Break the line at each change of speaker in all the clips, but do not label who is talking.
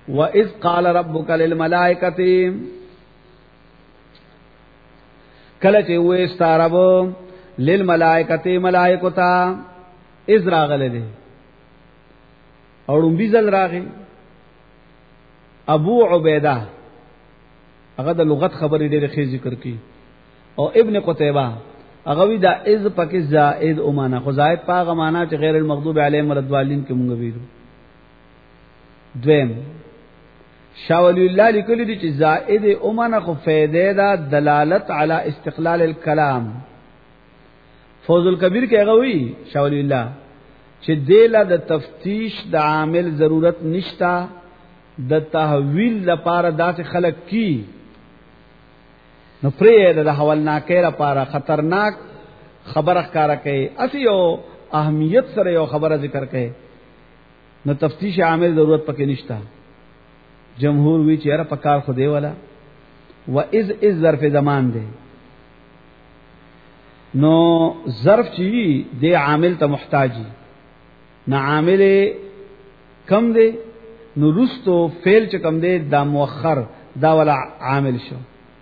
وَإِذْ قَالَ رَبُّكَ لِلْمَلَائِكَةِ کله چې وې ستارب للملائکه ملائکه تا اذ راغله دي اورم بيزل راغي ابو عبیده هغه د لغت خبرې ډېر ښه ذکر کی او ابن قتيبه هغه وی دا اذ پکې زائد او معنا خو زائد پاغه معنا چې غیر المغضوب علیهم ولضالین کې مونږ ویلو دویم شاه ولی الله لیکلی دي چې زائد او معنا خو فائدې دا دلالت علی استقلال الكلام فوز الکبیر کې هغه وی شاه ولی الله چې دله د تفتیش د عامل ضرورت نشتا د تحویل لپاره داسې خلق کی نو پرې د حوال ناکې لپاره خطرناک خبره ښکارا کوي اسی یو اهمیت سره یو خبره ذکر کوي نو تفتیش عامل ضرورت پکې نشتا جمهور وی چې را پکار خو دی ولا و اذ ظرف زمان دی نو ظرف چی دی عامل ته محتاجی نہ عامل کم دی نو رستو فعل چ کم دی دا مؤخر دا ولا عامل شو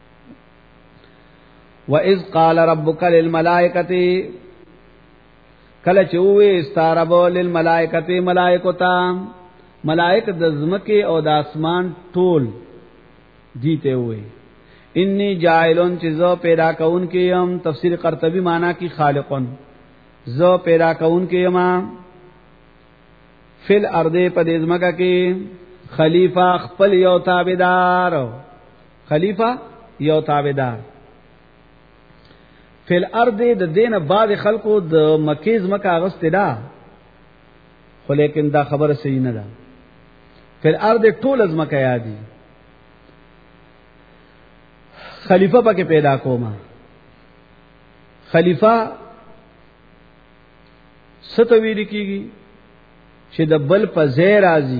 وَإِذْ قَالَ رَبُّكَ لِلْمَلَائِكَةِ کله چې وې استارب للملائکه ملائکتا ملائک د زمکه او د اسمان ټول دیته وې انی جاعلون چې زو پیدا کون کې هم تفسیر قرطبی معنا کی خالقون زو پیدا کون کې ما فل ارض په دې زمکه کې خلیفہ خپل یو تابعدار خلیفہ یو تابعدار فل ارض د دین بعد خلقو د مکیز مکه غستدا خو لیکن دا خبره صحیح نه ده فل ارض ټول از مکه یادي خلیفہ پکې پیدا کوما خلیفہ ستویری کیږي چې د بل په زیر راځي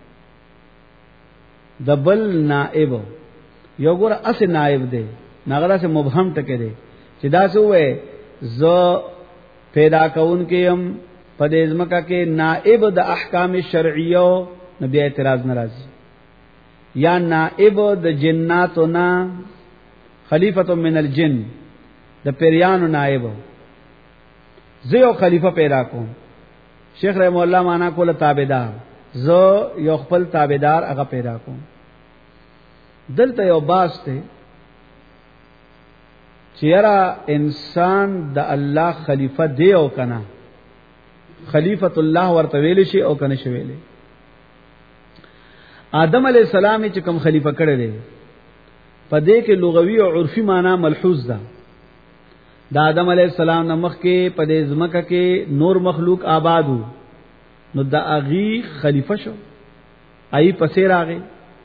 د بل نائب یو ګور اس نائب دی نغرا سے مبهم ټکه دی چې دا څه وې ز پیدا کون کې هم په دې ځمکه کې نائب د احکام شرعیو نبی اعتراض ناراضي یا نائب د جناتو نا خلیفۃ من الجن د پیریانو نائب زه یو خلیفہ پیدا کوم شیخ رحم الله معنا کوله تابعدار زه یو خپل تابعدار هغه پیدا کوم دلته یو باس ته چیرې انسان د الله خلیفہ دی او کنا خلیفۃ الله ورته ویل شي او کنه شي ویلې آدم علی السلام چې کوم خلیفہ کړی دی په دې کې لغوي او عرفي معنی ملحوظ ده د آدم علی السلام نمخ کې په دې ځمکه کې نور مخلوق آبادو نو د اغي خلیفہ شو ای پسې راغی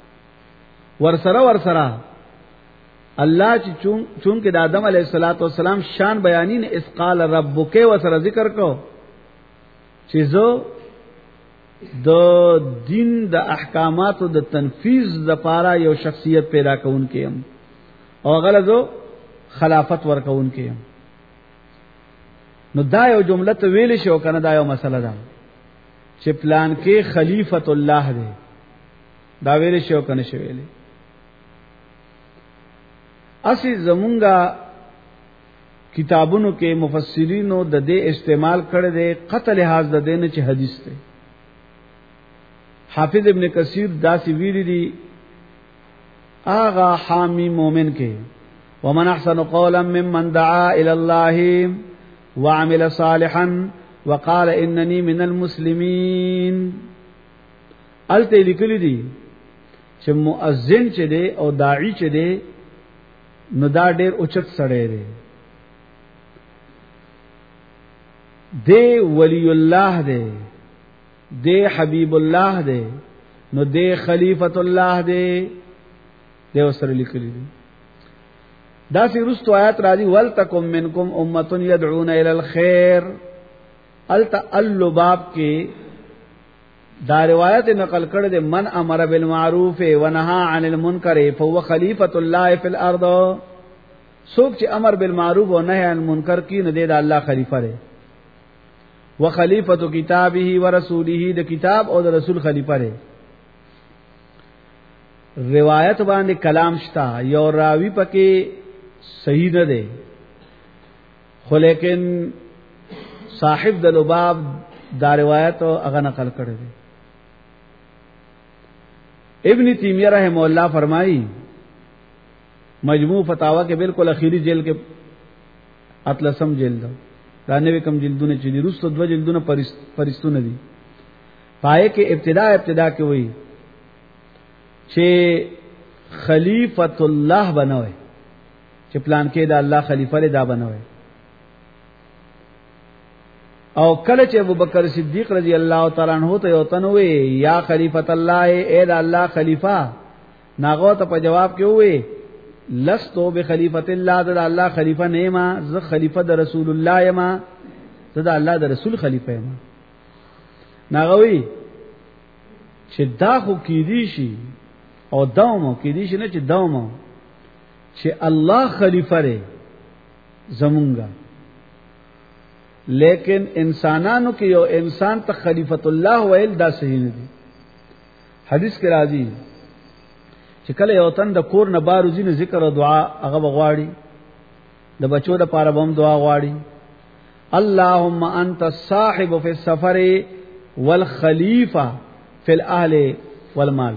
ورسره الله چې چون کې د آدم علیه السلام شان بیانین اس قال ربک وسره ذکر کو چې زه د دین د احکاماتو د تنفیذ لپاره یو شخصیت پیدا کون کېم او غلظو خلافت ور کون کېم نو دا یو جمله ته ویل شو کنه دا یو مسله ده چې پلان کې خلیفۃ الله دی دا ویل شو کنه شو ویل اسی زمونږه کتابونو کې مفسرینو د دې استعمال کړي دي قتل لحاظ د دین چې حدیث ته حافظ ابن کثیر داسی ویری دی آغا حامی مومن کې ومن احسن قولا ممن دعا الى الله وعمل صالحا وقال انني من المسلمين الته لیکلی دي چې مؤذن چې دی او داعی چې دی نو دا ډېر اوچت سړی دی دی ولی الله دی دی حبیب الله دی نو دی خلیفۃ الله دی دی وسره لیکلی دی دا سی رستو آیات راځي ولتکم منکم امه يدعون الى الخير التعلباب کې دا روایت نقل کړه د من امر بالمعروف و نهى عن المنکر فهو خلیفۃ الله فی الارض سوک چې امر بالمعروف و نهی عن المنکر کی نه د الله خلیفہ دی و خلیفۃ کتابه و رسوله د کتاب او د رسول خلیفہ دی روایت باندې کلام شتا یو راوی پکې صحیح نه دی خو لیکن صاحب د لباب دا روایت هغه نقل کړی دی. ابن تیمیہ رحمہ اللہ فرمائی مجموع فتاوا کے بالکل اخیری جلد کے اتلسم جلد رانوی کم جلدونه چې دي رستو دو جلدونه پرستونه دي پای کې ابتدا کې وایي چې خلیفۃ الله بنوي چې پلان کې دا الله خلیفہ لري دا بنوي او کله چې ابوبکر صدیق رضی الله تعالی عنہ ته یو تنوي یا خلیفۃ الله اے دا الله خلیفہ ناغو ته په جواب کې وایي لستو بخلیفۃ الله دا الله خلیفہ نه ما ز خلیفہ د رسول الله یما دا الله د رسول خلیفہ یما ناغوي چې دا خو کیدی شي او داومو کیدی شي نه چې داومو چې الله خلیفہ لري زمونږه لیکن انسانانو کې یو انسان ته خلیفۃ الله ویل دا صحیح نه دي. حدیث کې راځي چې کله یو تن د کور نه بار وزینه ذکر او دعا هغه بغواړي د بچو د پاره بم دعا غواړي اللهم انت الصاحب فی السفر والخلیفہ فی الاهل والمال.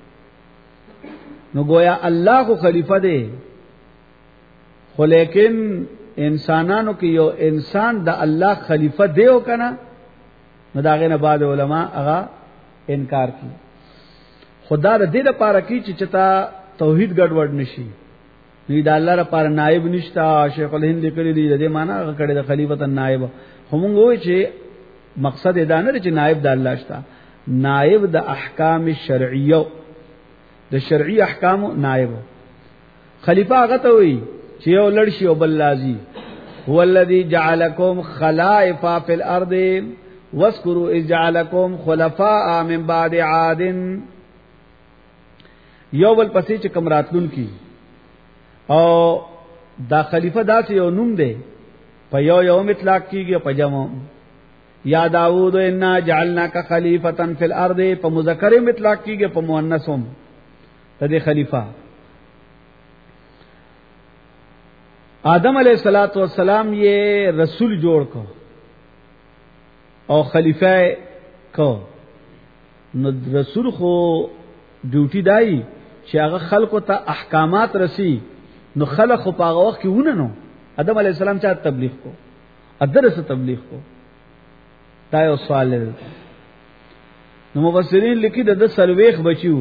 نو گویا الله کو خلیفہ دی خو لیکن انسانانو کې یو انسان د الله خلیفہ دیو کنه نو داغه نه بعد علما هغه انکار کوي. خدا دې لپاره کی چې چتا توحید ګډوډ نشي نو دا الله لپاره نائب نشتا. شیخ الهند لیکلی دی دې معنا کړي د خلیفۃ النائب هم وایي چې مقصد دا نه چې نائب د الله شتا نائب د احکام شرعیه د شرعي احکام نائب خلیفہ هغه ته وایي چې یو لړشي او بل لازي هو الذي جعلكم خلائف في الارض واذكروا اذ جعلكم خلفاء من بعد عاد. یو بل پسې چې کوم راتلون کی او دا خلیفہ داسې یو نوم دی په یو اطلاق کیږي په جمع یا داوود انا جعلناک خلیفۃ فی الارض په مذکر اطلاق کیږي په مؤنث هم ته خلیفہ. آدم علیہ الصلات والسلام یہ رسول جوڑ کو او خلیفہ کو نو رسول خو ډیوټي دای چې هغه خلکو ته احکامات رسی نو خلق خو په هغه وخت کې ونه نو آدم علیہ السلام چا تبلیغ کو ادرس تبلیغ کو دا یو سوال دی. نو مفسرین لیکي د سلويخ بچیو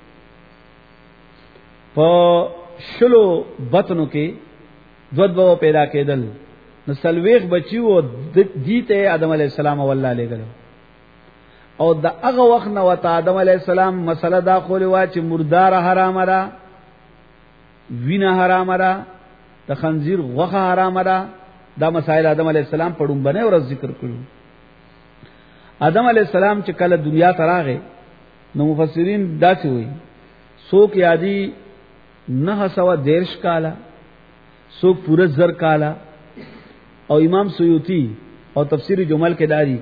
په شلو بطنو کې دوت بو پیدا کېدل نو سلويخ بچیو دیته آدم علیہ السلام والله لګل او د هغه وخت نو ته آدم علیہ السلام مسله دا خو وا چې مردار حرام را وینا حرام را د خنزیر غوخه حرام را دا مسائل آدم علیہ السلام پړم بنه او ذکر کړو. آدم علیہ السلام چې کله دنیا ته راغی نو مفسرین دا څه وایي څوک یادی 913 کاله څوک پورا زر کاله او امام سیوطی او تفسیر جمل کې داری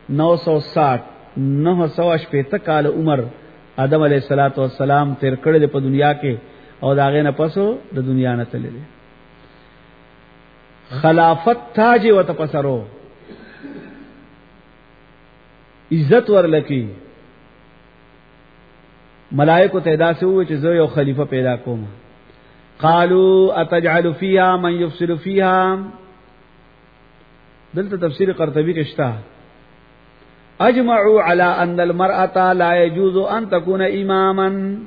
960 کال عمر آدم علیہ الصلوۃ والسلام تیر کړل په دنیا کې او داغه نه پسو د دنیا نه تللی. خلافت تاج و تپسرو عزت ورلکی ملائکه تعدا سے وې چې زه یو خلیفہ پیدا کوم. قالوا اتجعل فيها من يفسد فيها دلته تفسیر قرطبی کې شته اجمعوا على ان المرأة لا يجوز ان تكون اماما.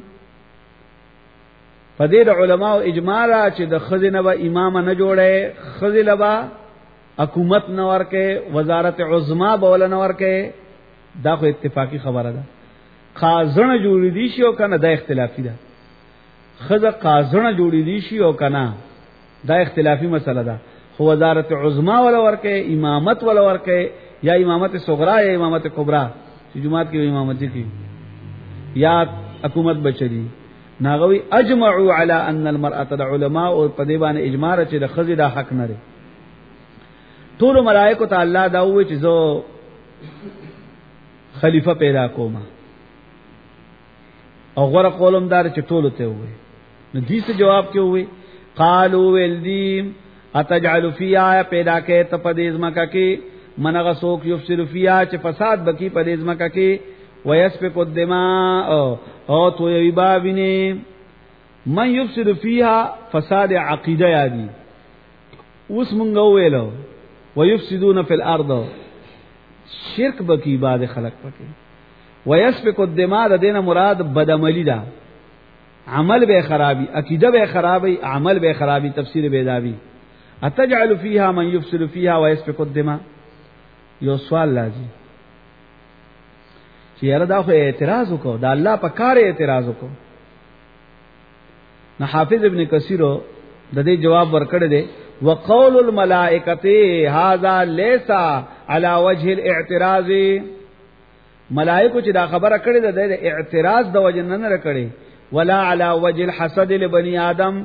فدې علماء اجماع را چې د خزینه به امام نه جوړه خزینه به حکومت نه ورکه وزارت عظما به ول نه ورکه دا خو اتفاقی خبره ده. قاضنه جوړې دي شي او کنه دا اختلافي ده. خزه قاضنه جوړې دي شي او کنه دا اختلافي مسله ده. خو وزارت عظما ول ورکه امامت ول ورکه یا امامت صغرا یا امامت کبرا چې جمعات کې امامت کی یا حکومت بچری ناغوی اجمعوا على ان المرأة العلماء او په دې باندې اجماع چې د خزې دا حق نه لري. ټول ملائکه ته الله دا وایي چې زه خلیفہ پیدا کوم او غره قولم دار چې ټولو ته وي. نو دې څه جواب کې وي؟ قالو ولدیم اتجعل فیها پیدا کې ته پدې ځمکه کې منغه سوک یفسد فیها چې فساد بکی پدې ځمکه کې ويسفك الدماء او تو یوی بابینه من یفسد فیها فساد عقیده یادی اوس مونږ ویلو ويفسدون فی الارض شرک بکی بعد خلق پکې ويسفك الدماء د دینه مراد بدعملی ده عمل به خرابی عقیده به خرابی عمل به خرابی تفسیر بیداوی اتجعل فیها من یفسد فیها ويسفك الدماء یو سوال لازم چې یاره دا خو اعتراض وکړو دا الله په کار اعتراض وکړو. نو حافظ ابن کثیر د دې جواب ورکړی دی وقول الملائکه هذا ليس على وجه الاعتراض ملائکه چې دا خبره کړې ده د اعتراض د وجه نه کړې ولا على وجه الحسد لبني ادم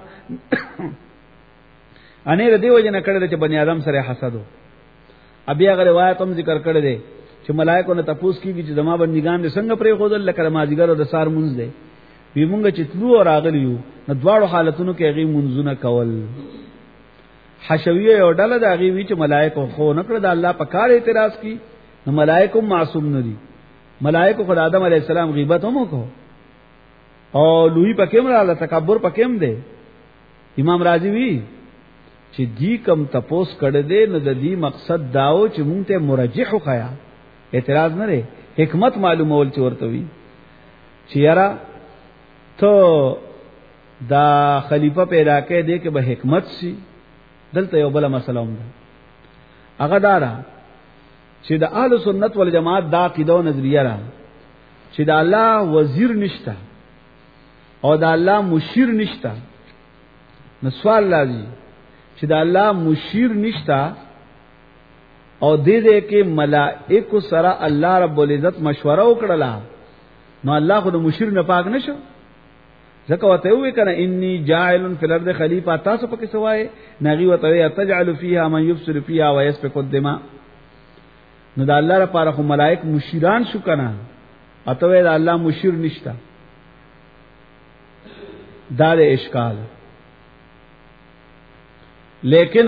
انې د دې وجه نه کړې چې بني ادم سره حسد وو. ابي هغه روایت هم ذکر کړی دی چې ملائکه نه تپوس کیږي چې زما بندگان دې څنګه پرې خودل لکه مازیګر او د سار مونږ دی وی مونږ چې تلو او راغلیو نو دواړو حالتونو کې هغه مونږونه کول. حشویه او ډله د هغه وی چې ملائکه خو نه کړ د الله په کار اعتراض کی نو ملائکه معصوم نه دي. ملائکه خدای آدم علی السلام غیبت هم وکړو او لوی پکې مراله تکبر پکې هم دی. امام رازی وی چې دی کم تپوس کړه دې نو د دې مقصد داو چې مونږ ته مرجح خیا اعتراض نه لري حکمت معلومول چې ورته وی چې یاره ته دا خلیفہ پیدا کړي دې کې به حکمت شي. دلته یو بل مسله هم ده هغه دارا چې د اهل سنت والجماعت دا عقیده او نظریه را چې د الله وزیر نشته او د الله مشیر نشته. نو سوال لازم چې د الله مشیر نشته او دې کې ملائکه سره الله رب العزت مشوره وکړه نو الله خو د مشیر نه پاک نشو. ځکه وته وی کنه انی جاعل فی الارض خلیفہ تاسو پکې سوای نغي وته تجعل فیها من یفسد فیها ويسفك الدماء نو د الله لپاره خو ملائک مشیران شو کنه اته د الله مشیر نشته. دا د اشکال لیکن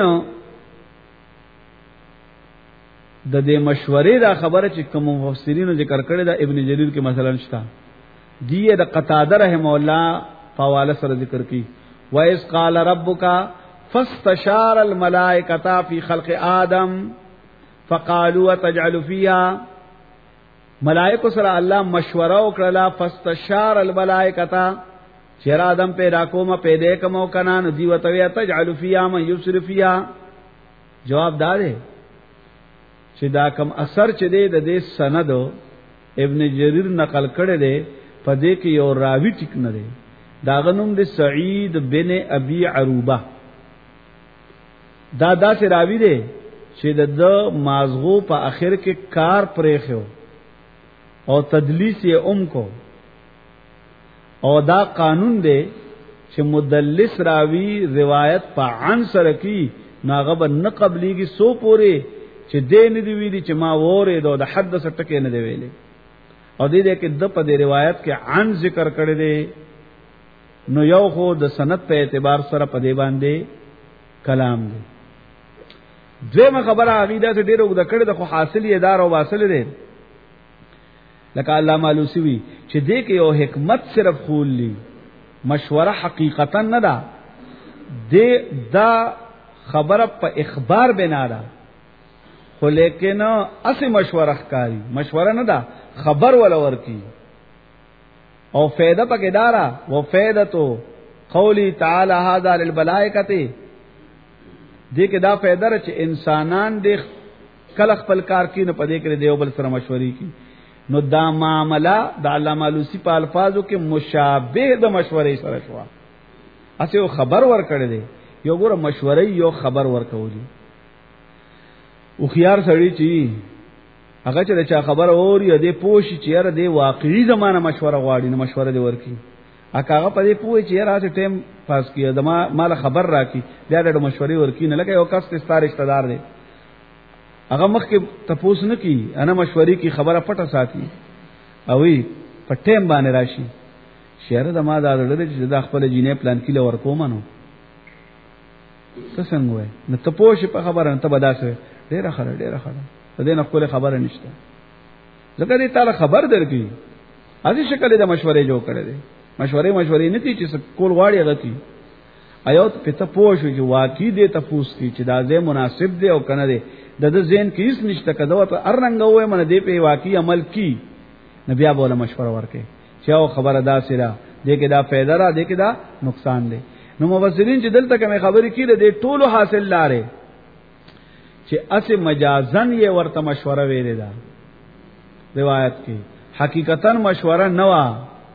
د دې مشورې دا خبره چې کوم مفسرینو ذکر کړی دا ابن جریر کې مثلا شتا دی د قتاده رحم الله فواله سره ذکر کی وَإِذْ قَالَ رَبُّكَ فَاسْتَشَارَ الْمَلَائِكَةَ فِي خَلْقِ آدَمَ فَقَالُوا أَتَجْعَلُ فِيهَا ملائکه سره الله مشوره وکړه فاستشار الملائکه چیر آدم پیدا کوم پیدا کوم کنا نو دی وتوی تجعل فیها من یفسد فیها جواب دار چې دا کم اثر چې د دې سند ابن جریر نقل کړي دي په دې کې یو راوی ټیک نه دی دا غنوم د سعید بن ابي عروبه دا داسې راوی دی چې د مازغو په اخر کې کار پرې خو او تدلیس یې کو او دا قانون دی چې مدلس راوی روایت په عن سره کی ناغب نه قبليږي سو پوره چې دین دی ویلي چې ما وره د حدث ټکه نه دی ویلي او دې کې د په دې روایت کې عن ذکر کړی دی نو یو خو د سند په اعتبار سره په دې باندې کلام دی. دویمه خبره عقیده ته ډیرو د کړه د خو حاصل یې دار او واصل دی لکه علامه علوسی وی چې دې کې یو حکمت صرف خولی مشوره حقیقتا نه ده دې دا خبره په اخبار بنا ده خو لیکن اصل مشوره ښکاری مشوره نه ده خبر ولور کی او فائدہ پکې دارا و فائدتو قولی تعالی هذا للملائکه دې کې دا فائدہ چې انسانان دې کله خپل کار کې نه پدې کړي دیو بل سره مشورې کی نو دا معاملہ د علامه علوسی په الفاظو کې مشابه د مشورې سره شو اسه خبر ور کړی دی یو ګوره مشورې یو خبر ور کوي او خيار سړی چی هغه چې چا خبر اوري دې پوښي چې یاره دې واقعي زمانه مشوره غواړي نو مشوره دې ورکی هغه په دې پوښي چې یاره ټیم پاس کیه دما مال خبر راکی بیا د مشورې ورکی نه لکه یو کس ستاره رشتہ دار دی هغه مخ کې تپوس نه کی انا مشورې کی خبره پټه ساتي او په ټیم باندې راشي شهر د ما دا لري چې د خپل جینې پلان کې لور کومنو څه څنګه وای نو ته پوه په خبره ته بداسه ډیره خبره د دې نه خپل خبره نشته ځکه دې تعالی خبر درکې ازي شکل د مشورې جوړ کړي دي مشورې نه دي چې کول غواړي غتی ایو ته ته پوه شو چې واقعي دې تفوس کی چې دا ځای مناسب دی او کنه دی د ذهن کې هیڅ نشته کده ته ارنګ وې من دې په واقعي عمل کی نبي ابو مشوره ورکې چې او خبره دا سره دې کې دا فائدہ را دې کې دا نقصان دی نو مفسرین چې دلته کوم خبرې کړي دې ټولو حاصل لاره چې اسه مجازن یې ورته مشوره ویلې ده روایت کې حقیقتا مشوره نه وا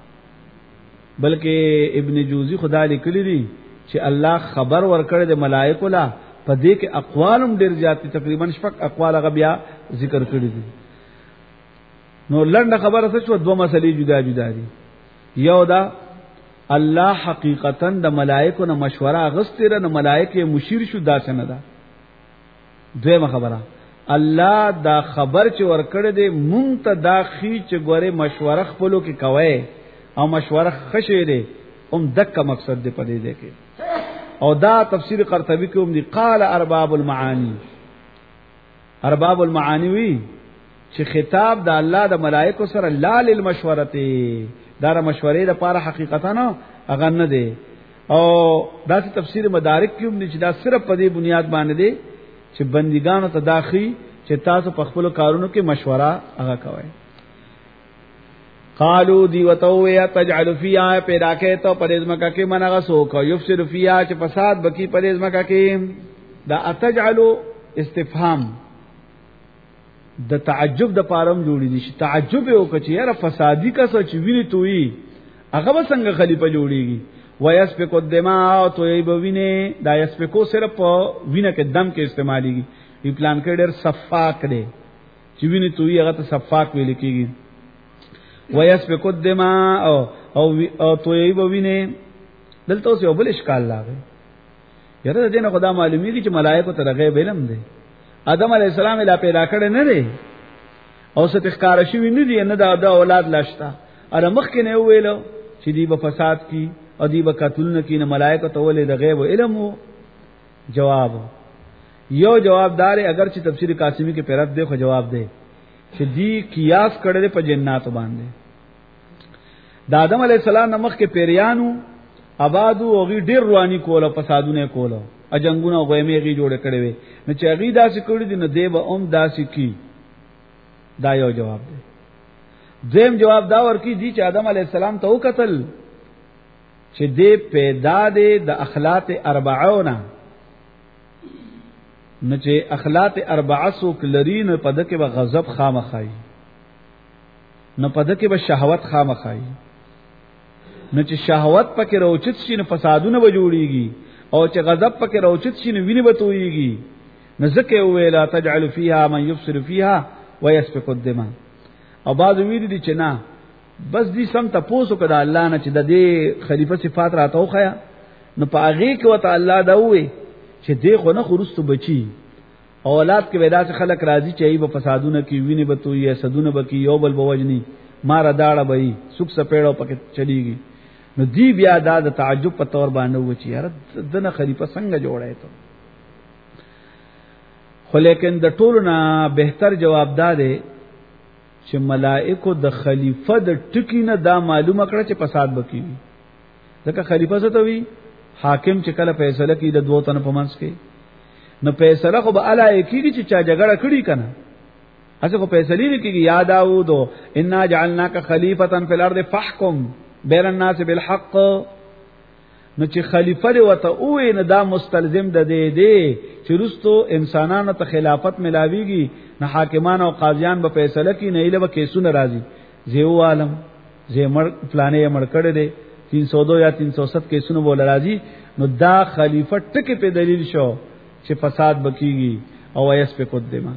بلکې ابن جوزی خدا لیکلی دي چې الله خبر ورکړي د ملائکه لا په دې کې اقوالم ډیر زیات تقریبا شپږ اقوال هغه بیا ذکر کړی دي نو لنډه خبره څه شو دوه مسلې جدا دي یو دا الله حقیقتا د ملائکه نه مشوره غستره نه ملائکه مشیر شو داسه نه ده دویمه خبره الله دا خبر چې ورکړي دي مونږ ته دا خي چې ګوره مشوره خپلو کې کوي او مشوره خشه دي دک مقصد دې پدې ده کې او دا تفسیر قرطبی کې هم دي قال ارباب المعانی وی چې خطاب د الله د ملائکه سره لا للمشورته دا مشورې د لپاره حقیقتا نه اغه نه دي او دا تفسیر مدارک کې هم دي چې دا صرف په دې بنیاد باندې دي چې بندګانو ته داخلي چې تاسو په خپل کارونو کې مشوره هغه کوئ قالو دی وتو یا تجعل فیها پیدا کې ته پرېزمکه کې منغه سوک یفسد فیها چې فساد بکی پرېزمکه کې دا اتجعل استفهام د تعجب د پارم جوړی دي چې تعجب یو کچې یاره فسادی کا سوچ ویني توي هغه وسنګ خلیفہ جوړیږي ويسفك الدماء تو ای بوینه دا یسفکو صرف وینه کې دم کې استعماليږي ای پلان کې ډېر صفاک دی چې ویني توي هغه ته صفاک ویل کېږي ويسفك الدماء او تو ای بوینه دلته اوس یو بل اشکال لاغی یاره دې نه خدا معلومیږي چې ملائکه ته غیب علم دی آدم علی السلام لا پیدا کړي نه دی او ست ښکار شي نه دی نه دا اولاد لاشتا اره مخ کې نه ویلو چې دی په فساد کې او دی په قتل نه کې نه ملائکه ته ولې د غیب علم وو جواب یو جوابدار اگر چې تفسیر قاسمی کې پیرات دی خو جواب دی چې دی قیاس کړي په جنات باندې د آدم علی السلام نمخ کې پیریانو آبادو او غي ډیر رواني کوله فسادونه کوله اجنګونه غوېمې غي جوړ کړي وي نو چې غي داسې کړي دي نو دی به داسې کی دا یو جواب دی دیم جواب دا ورکی دي چې آدم علی السلام ته وکتل چې دی پیدا دی د اخلاق اربعونه نو چې اخلاق اربعه سو کلرین په دکې به غضب خامخای نو په دکې به شهوت خامخای نو چې شهوت پکې روچت شي نو فسادونه به جوړيږي او چې غضب پکې روچت شي نو ویني به تويږي نو ځکه ویلا تجعل فيها من يفسد فيها ويسفك الدماء او بعض ویل دي چې نه بس دې سم تاسو کړه الله نه چې د دې خلیفہ صفات راتاو خیا نو پاغي کې وته الله دا وې چې دې خو نه خرستو بچي اولاد کې ودا څخه خلک راضي چې ای په فسادونه کې ویني به توي سدونه به کې یو بل بوجني مار داړه به سوک سپېړو پکې چلیږي نو دی بیا دا د تعجب په تور باندې و چې یاره دنه خلیفہ څنګه جوړای ته خو لیکن د ټولو نه بهتر جواب دا دی چې ملائکه د خلیفہ د ټکی نه دا معلومه کړه چې فساد وکړي ځکه خلیفہ څه ته وی حاکم چې کله فیصله کوي د دوه تن په منځ کې نو فیصله خو به الای کیږي چې چا جګړه کړي کنه اسه خو فیصله نه کیږي یا داوود انا جعلناک خلیفۃ فی الارض فاحکم بین الناس بالحق نو چې خلیفہ دی وته او نه دا مستلزم د دې دی چې رستو انسانانو ته خلافت ملاویږي نه حاکمان او قاضیان به فیصله کوي نه ایله به کیسونه راځي زیو عالم زمر پلانې مړ کړي دي 302 یا 307 کیسونه بول راځي نو دا خلیفہ ټکي په دلیل شو چې فساد بکیږي او ایس په قدمه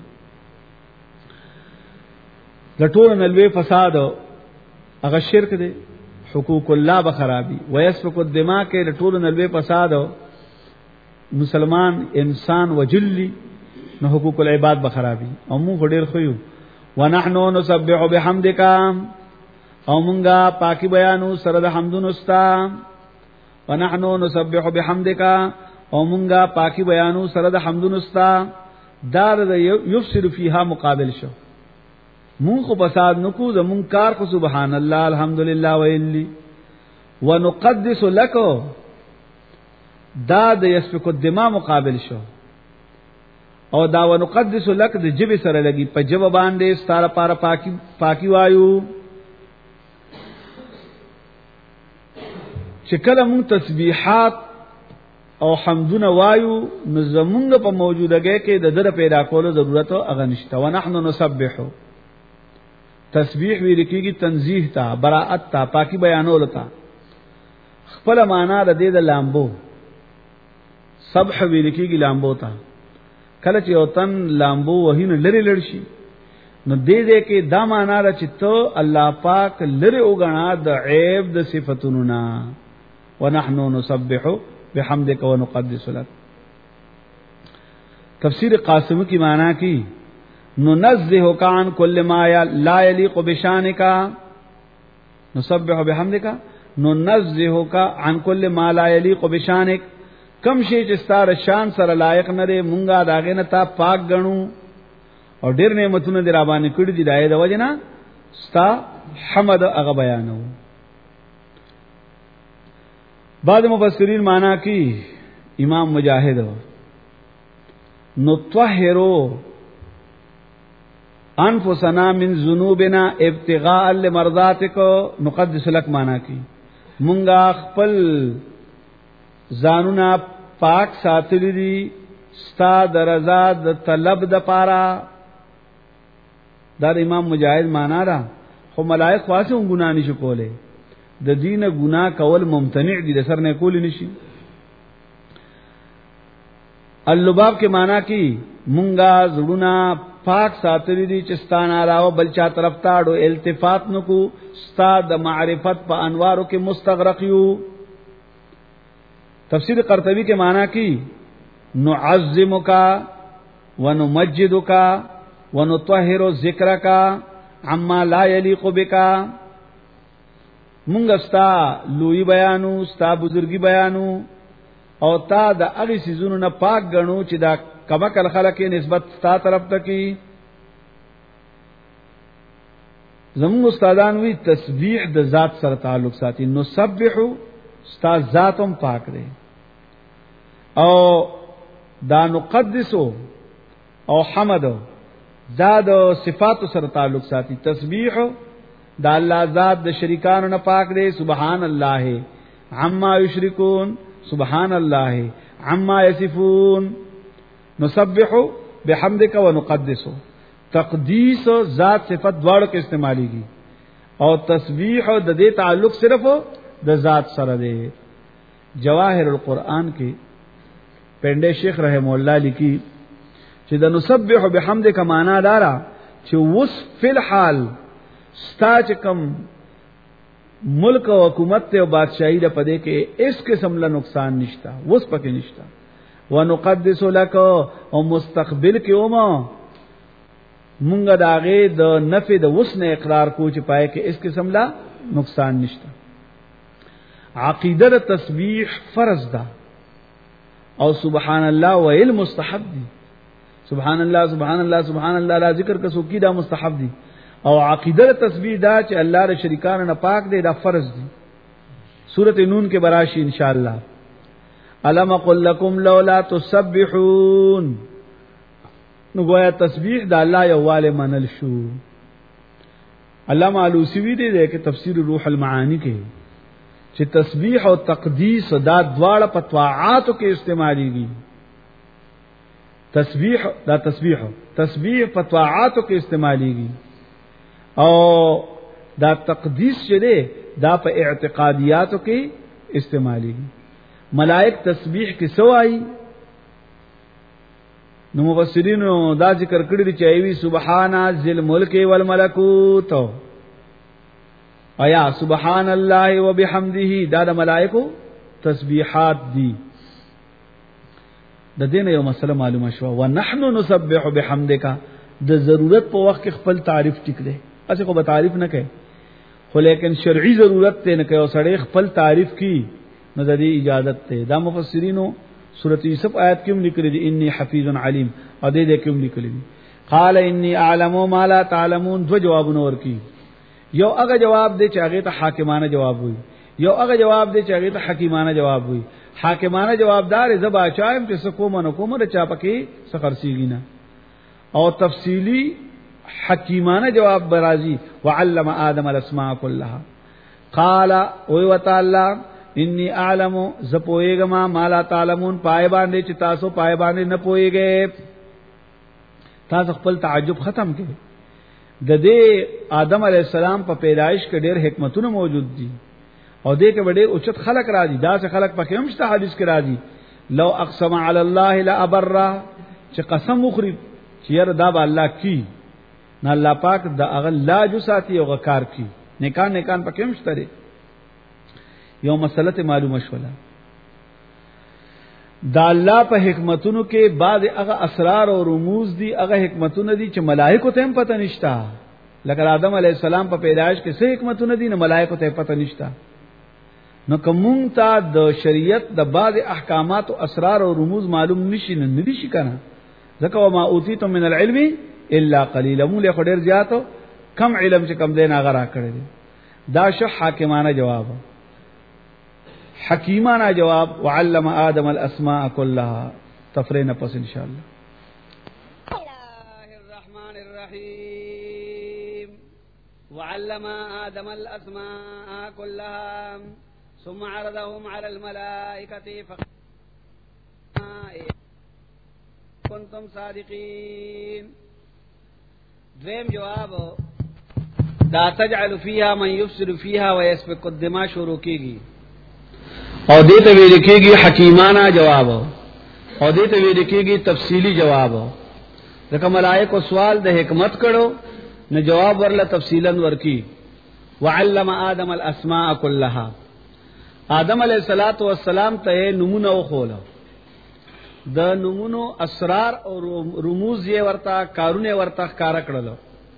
لټول نلوي فساد هغه شرک دی حقوق الله بخرابي ويسفك الدماء کې لټول نلوي فساد مسلمان انسان وجلی نو حقوق العباد بخرابي او موږ ډېر خو یو ونحنو نسبح بحمدک او مونږه پاکي بیانو سره د حمدونو استا ونحنو نسبح بحمدک او مونږه پاکي بیانو سره د حمدونو استا دار د یفسر فیها مقابل شو مون خو فساد نکو زمون کار خو سبحان الله الحمدلله ویلی ونقدس لك دا د یسفک الدماء مقابل شو او دا ونقدس لك د جبه سره لګي په جبه باندې ستاره پاره پاکي وایو چې کله مون تسبیحات او حمدونه وایو نو زمونږ په موجودګۍ کې د در پیدا کولو ضرورت او اغنشته ونحنو نسبحو تسبیح ویل کېږي تنزیه تا براءت تا پاکي بیانول تا خپل معنا د دې د لامبو سبح ویل کېږي لامبو تا کله چې وطن لامبو وهینه لری لړشي نو دې کې دا معنا را چې ته الله پاک لری وګڼا د عیب د صفاتونو نا ونحنو نسبح بحمدک ونقدس لك تفسیر قاسمی کی معنی کی ننزهک عن كل ما لا يليق بشانك نسبح بحمدك ننزهک عن كل ما لا يليق بشانك کم شی چې ستاره شان سره لایق نه دی مونږه داغه نه تا پاک غنو او ډیر نعمتونه دی را باندې کړی دی دای د وجنا ستا حمد هغه بیانو بعض مفسرین معنی کی امام مجاہد نطهرو انفسنا من ذنوبنا ابتغاء لمرضاتک نقدس لك معنی کی مونږه خپل ځانونه پاک ساتلی دي ستا د رضا د طلب د پاره دا امام مجاہد معنی را خو ملائک واسه ګناه نشي کوله د دینه ګناه کول ممتنع دي د سر نه کول نشي اللباب کے معنی کی مونږه زړونه پاک ساتلی دي چې ستانه علاوه بل چا طرف تاړو التفات نکو ستا د معرفت په انوارو کې مستغرق یو تفسیر قرطبی کے معنی کی نعظمک ونمجدک ونطهر ذکرک عما لا یلیق بک مونږ ستا لوی بیانو ستا بزرگی بیانو او تا د هغه سيزونو نه پاک غنو چې دا کمکل خلک نسبت ستا طرف ته کی زموږ استادان وی تسبیح د ذات سره تعلق ساتي نسبحو ستا ذاتم پاک دی او دا نقدسو او حمدو دا د صفات سره تعلق ساتي تسبیح دا الله ذات د شریکانو نه پاک دی سبحان الله عما یشرکون سبحان الله عما یصفون نسبح بحمدک ونقدس تقدیس ذات صفت دواړو کې استعماليږي او تسبیح د دې تعلق صرف د ذات سره دی جواهر القرآن کې پنده شیخ رحم الله لیکي چې د نسبح بحمدک معنا دارا چې وس فی الحال ستا چې کوم ملک او حکومت ته او بادشاہي د پدې کې اس قسم له نقصان نشتا وس پکې نشتا ونقدس لك او مستقبل کې اوما مونږه داغه د نفي د وس نه اقرار کو چې پای کې اس قسم لا نقصان نشتا عقیده د تسبیح فرض ده او سبحان الله ویل مستحب دي سبحان الله سبحان الله سبحان الله لا ذکر کا سو کی دا مستحب دي او عقیده تسبیح دا چې الله ر شریکان نه پاک دی دا فرض دي سورۃ نون کې براشي ان شاء الله الم قل لكم لولا تسبحون نو گویا تسبیح دا الله یواله منل شو علامہ علوسی دی کې تفسیر روح المعانی کې چې تسبیح او تقدیس دا دواړه په طاعاتو کې استعماليږي تسبیح په طاعاتو کې استعماليږي او دا تقدیس چې دی دا په اعتقادیاتو کې استعماليږي ملائک تسبیح کې سوای نو مفسرین دا ذکر کړی چې ایوی سبحان ذل ملک والملکوت ایا سبحان الله وبحمده دا د ملائکو تسبیحات دي د دین یو مسله معلومه شو ونحن نسبح بحمدک د ضرورت په وخت کې خپل تعریف ټیک دی اسه کو به تعریف نه کوي خو لیکن شرعي ضرورت ته نه کوي سړی خپل تعریف کی نو د دې اجازت ته. دا مفسرینو سورۃ یوسف آیات کې هم لیکلي دي انی حفیظ علیم، او دې کې هم لیکلي دي قال انی اعلم ما لا تعلمون. دو جوابونه ورکی، یو هغه جواب دی چې هغه ته حاکمانه جواب وي، یو هغه جواب دی چې هغه ته حکیمانه جواب وي. حاکمانه جوابدار زبا چایم چې سکومه نو کومه چا پکې سخرسیږي نه، او تفصیلی حکیمانه جواب برازي وعلم آدم الاسماء كلها. قال او تعالی انی اعلم زپویګما ما لا تعلمون، پای باندې چې تاسو پای باندې نه پويږئ. تاسو خپل تعجب ختم کړئ. د دې آدم علی السلام په پیدایش کې ډېر حکمتونه موجود دي، او دې کې ډېر اوچت خلق راځي. دا څه خلق پکې هم شته حدیث کې راځي لو اقسم علی الله لابر، چې قسم وخوري چې یاره دا به الله کی نه، الله پاک دا اغل لا جو ساتي او غکار کی نیکان پکې هم شته. یو مسله ته معلومه شوله دا الله په حکمتونو کې بعض هغه اسرار او رموز دي، هغه حکمتونه دي چې ملائکه ته هم پته نشتا. لکه آدم علی السلام په پیدائش کې څه حکمتونه دي نه ملائکه ته پته نشتا. نو کوم ته د شریعت د بعض احکامات او اسرار او رموز معلوم نشي نه ندي شي کنه. ځکه وما اوتیتم من العلم الا قليلا، مو له ډیر زیاتو کم علم چې کم دین هغه را کړی دي. دا شو حاکمانه جواب. حکیمانه جواب وعلم آدم الاسماء كلها. تفرینا پس ان شاء الله. الرحمن الرحیم وعلم آدم الاسماء كلها ثم عرضهم على الملائكة كنتم صادقين. دویم جواب دا تجعل فيها من يفسد فيها ويسفك الدماء شروع کیږي، او دې ته ویل کېږي حکیمانه جواب، او دې ته ویل کېږي تفصیلی جواب. ځکه ملائکه سوال د حکمت کړو نو جواب ورله تفصیلا ورکی. وعلم آدم الاسماء كلها، آدم علیہ الصلوۃ والسلام ته نمونه وخوله، د نمونو اسرار او رموز یې ورته کارونه ورته ښکارا کړلو.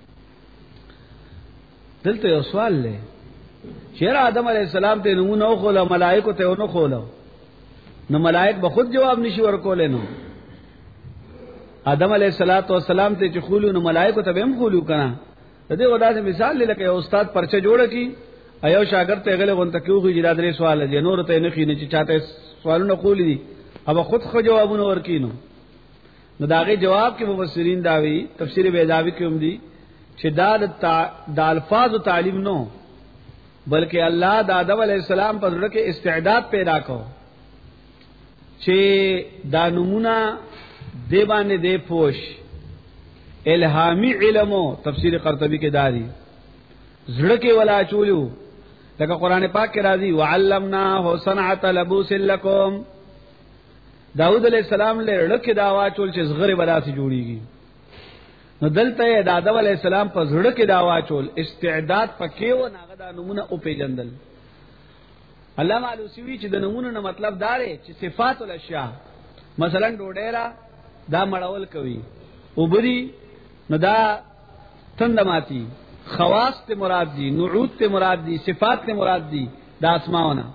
دلته یو سوال لې چیرې آدم علیہ السلام ته نمونه وخوله ملائکه ته ونه خوله، نو ملائک به خود جواب نشي ورکول. نو آدم علیہ الصلوۃ والسلام ته چې خولو نو ملائکه ته هم خولو کنه. دې وداسه مثال لکه یو استاد پرچه جوړ کی ایو شاګرد ته غل غونته کیږي چې دا درې سوال دي، نور ته نه خینه چې چاته سوالونه خولې دي ابا خود خو جوابونه ورکینو. نو داغه جواب کې مفسرین داوی تفسیر بیضاوی کې هم دي چې د الفاظ او تعلیم نو بلکې الله د آدم علیہ السلام په زړه کې استعداد پیدا کو چې دا نمونه دی باندې دی پوش الهامی علمو. تفسیر قرطبی کې دادی زړه کې ولا چولو، لکه قران پاک کې راځي وعلمناه صنعة لبوس لكم. داود علیہ السلام له لکه دا واچول چې زغره بلاسي جوړیږي. نو دلته د آدم علیہ السلام په زړه کې دا واچول استعداد پکې و ناغه دا نمونه او پیجندل. علامه علوسی چې د نمونه نه مطلب دا دی چې صفات الاشیاء، مثلا ډوډیرا دا مړول کوي او بری نو دا تندماتی، خواص ته مراد دي، نعوت ته مراد دي، صفات ته مراد دي دا اسماءونه.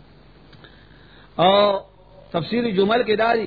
او تفسیر جمل کې داري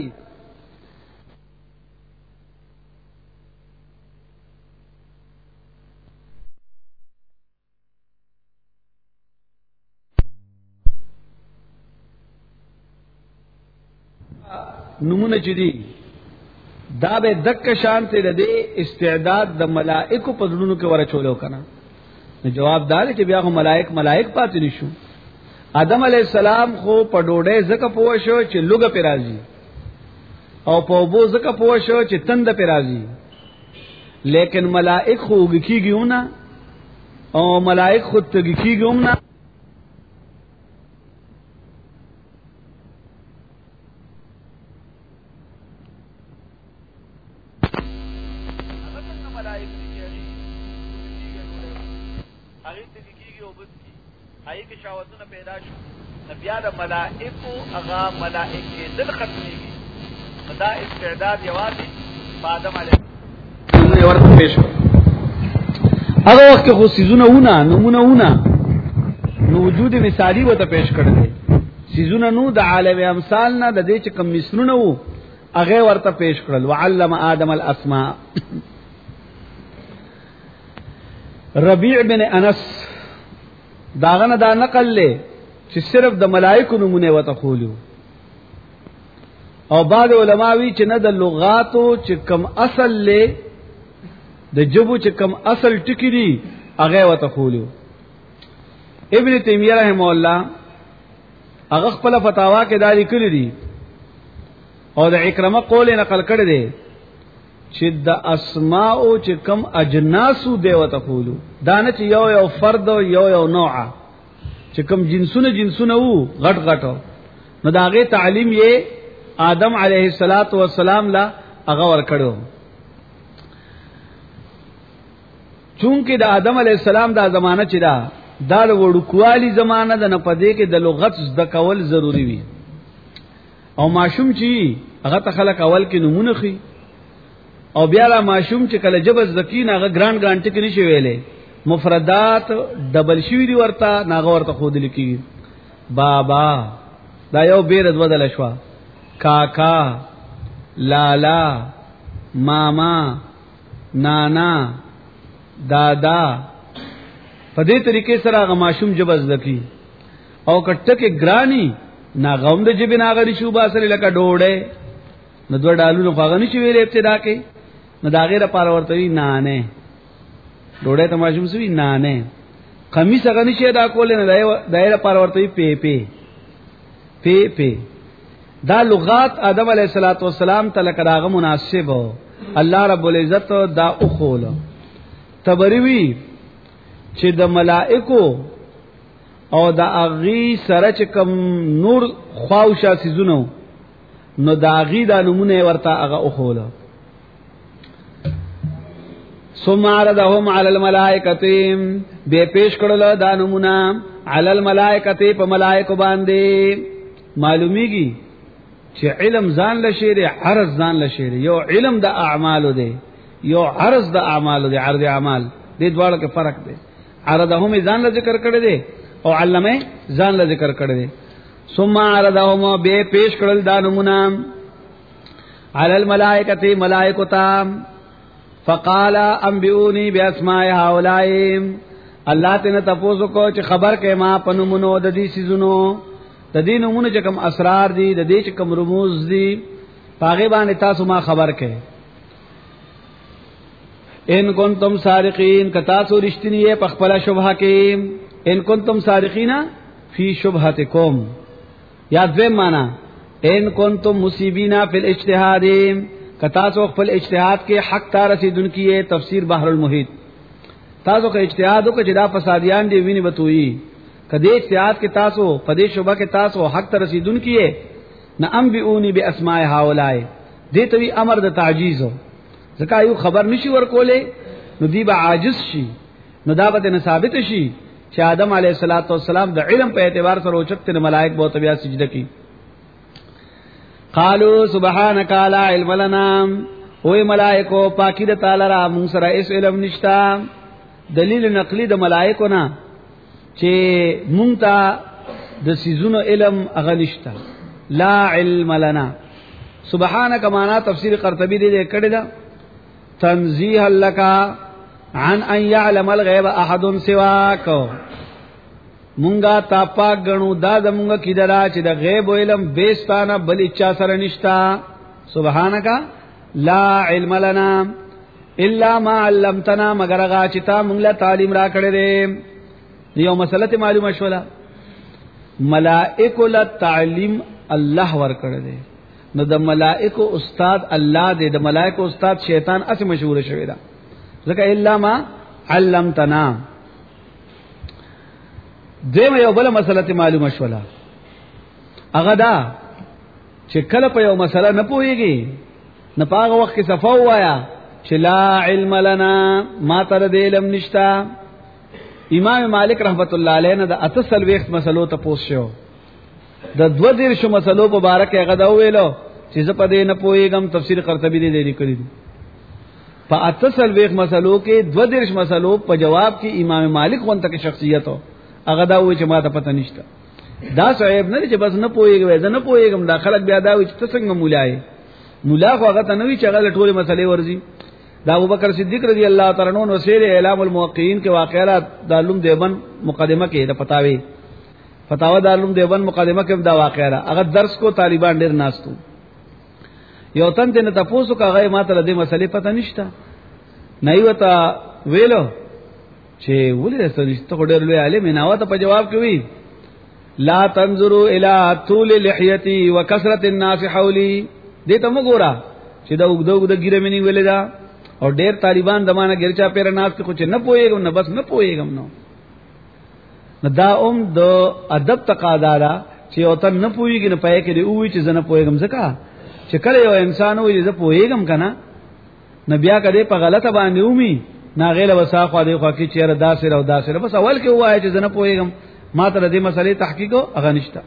نمونه چدي دا به دک شان ته د استعداد د ملائکه په ځړونو کې ورچولو کنه. جواب دار چې بیا هم ملائک پاتې نشو. آدم علیہ السلام خو په ډوډۍ زکه پوه شو چې لوګه پی راځي، او په بو زکه پوه شو چې تند پی راځي، لیکن ملائک خو وګکیږي نه، او ملائک خود تګکیږي نه. بیا د ملائکو هغه ملائکه دل ختميږي. دا استعداد یوازې په آدم علیه السلام ورته پېښ هغه وخت خو سيزونه ونه نمونه ونه نو وجود مثالی وته پیش کړل سيزونه نو د عالم امثال نه د دې چې کم مثلونه وو هغه ورته پیش کړل وعلم آدم الاسماء. ربيع بن انس داغه دا نقل له چې صرف د ملائکه نمونه وته خولو او بعض علماوی چې نه د لغاتو چې کم اصل له د جبو چې کم اصل ټکی دي هغه وته خولو. ابن تیمیہ رحم الله هغه خپل فتاوا کې دا لیکلي دي او د اکرمه قول نقل کړی دی چې د اسماء چې کم اجناسو دی وته خولو دا نه چې یو فرد یو نوع چې کم جنسونه وو غټ غټو نو داغه تعلیم یې آدم علیه السلام لا هغه ور کړو. چونکه د آدم علیه السلام دا زمانہ چې دا د وړوکوالي زمانہ د نه پدې کې د لغت زده کول ضروری وي او ماشوم چې هغه ته خلک اول کې نمونه خي او بیا لا ماشوم چې کله جبه زکین هغه ګران ټکی نشي ویلې مفردات ډبل شوی دی ورته ناغه ورته خود لیکي بابا دا یو بیر بدل شو کاکا لالا ماما نانا دادا په دې طریقې سره هغه ماشوم جبه زکی او کټه کې ګرانی ناغوم د جبه ناغری شو باسره لکه ډوړې نو دوه ډالو نو هغه نشي ویلې ابتدا کې نو دا غیره پار ورته وی نانه ډوړې ته ماشوم سوي نانه قمیص هغه نشي دا کول نه دایره پار ورته وی پی دا لغات آدم علیہ الصلوۃ والسلام ته لکه مناسب الله رب العزت دا اخول تبری وی چې د ملائکو او د اغي سره چې کم نور خواوشا سيزونو نو د اغي د نمونه ورته هغه اخول ثم عرضهم على الملائکه به پیش کړل دا نمونه على الملائکه په ملائکه باندې معلومیږي چې علم ځان لشيره عرض ځان لشيره یو علم د اعمالو دی یو عرض د اعمالو دی عرض اعمال دې دواړو کې فرق دی عرضهم ځان له ذکر کړی دی او علمه ځان له ذکر کړی دی ثم عرضهم به پیش کړل دا نمونه على الملائکه ملائکه فقال انبئوني باسماء هؤلاء الله تعالی تاسو کو چې خبر کې ما پنومونو د دې سيزونو د دې نمونه چې کوم اسرار دي د دې چې کوم رموز دي پاغه باندې تاسو ما خبر کې ان کنتم صادقین کتا سو رښتینی په خپل شبهه کې ان کنتم صادقین فی شبهتکم یا دوی معنا ان کنتم مصیبینا فی الاجتهاد کتا سو خپل اجتهاد کې حق تا رسیدونکو تفسیر بحر المحیط تاسو کې اجتهاد وکړه چې دا فسادیان دی ویني بتوي کدی اجتهاد کې تاسو پدې شوبه کې تاسو حق ته رسیدونکو نه انبئونی باسماء هؤلاء دې توی امر د تعجیز ځکه یو خبر نشي ورکولې نو دی به عاجز شي نو دا به ثابت شي چې آدم علیه السلام د علم په اعتبار سره اوچت ملائک بہت بیا سجده کی قالوا سبحانك لا علم لنا او ملائکو پاکی د تعالی را مون سره اس علم نشتا دلیل نقلی د ملائکو نه چې مونږ ته د سيزونو علم اغنشتا لا علم لنا سبحانك معنا تفسیر قرطبی دې کړی دا تنزیه لك عن ان يعلم الغيب احد سواك مونږه تا پاک غنو دا زمونږه کیدرا چې د غیب علم بیستانه بل اچا سره نشتا سبحانك لا علم لنا الا ما علمتنا مگر غا چې تا مونږ له تعلیم را کړې دې یو مسله معلومه شولا ملائکه له تعلیم الله ور کړې دې نو د ملائکه استاد الله دې د ملائکه استاد شیطان اس مشهور شوی دا ځکه الا ما علمتنا دیمه یو بل مسله معلومه شولا هغه دا چې کله په یو مسله نه پويږي نه پاغه وخت کې صفو وایا چې لا علم لنا ما تر دې علم نشتا امام مالک رحمت الله علیه نه د اتصل وخت مسلو ته پوښیو د 2 مسلو په باره کې هغه دا ویلو چې زه په دې نه پويګم تفسیر قرطبی دې لیکلی دی په اتصل وخت مسلو کې 2 مسلو په جواب کې امام مالک وانت کې شخصیت هغه دا وای چې ما ته پته نشته. دا صاحب نه چې بس نه پويږي زه نه پويږم دا خلک بیا دا وای چې څنګه مولای مولا خو هغه ته نوې چې هغه ټول مسلې ورزي. دا ابوبکر صدیق رضی الله تعالی عنہ وسیر اعلام الموقعین کې واقعات د علوم دیوبند مقدمه کې د فتاوا د علوم دیوبند مقدمه کې دا واقعا هغه درس کو طالبان ډیر ناستو یو تن ته تاسو کاغه ماته د مسلې پته نشته نه وتا ویلو چې ولې سړی ته ډېر لوی عالم نه وته په جواب کې وی لا تنظروا الى طول لحيتي وكثرة الناس حولي دې ته وګوره چې دا وګدو د ګیره منی ویل دا او ډېر طالبان دمانه ګرچا پیر ناس ته خو نه پويګم نه بس نه پويګم نو دا د ادب تقاضا ده چې او ته نه پويږي نه پای کې دی وی چې زنه پويګم ځکه چې کله یو انسان وي زه پويګم کنه نبیا کده په غلطه باندې ومي ناغله وساخو دی خو کې چیرې داسره او داسره بس اول کې وای چې زنه پويګم ما ته دې مسلې تحقیق او غنښت.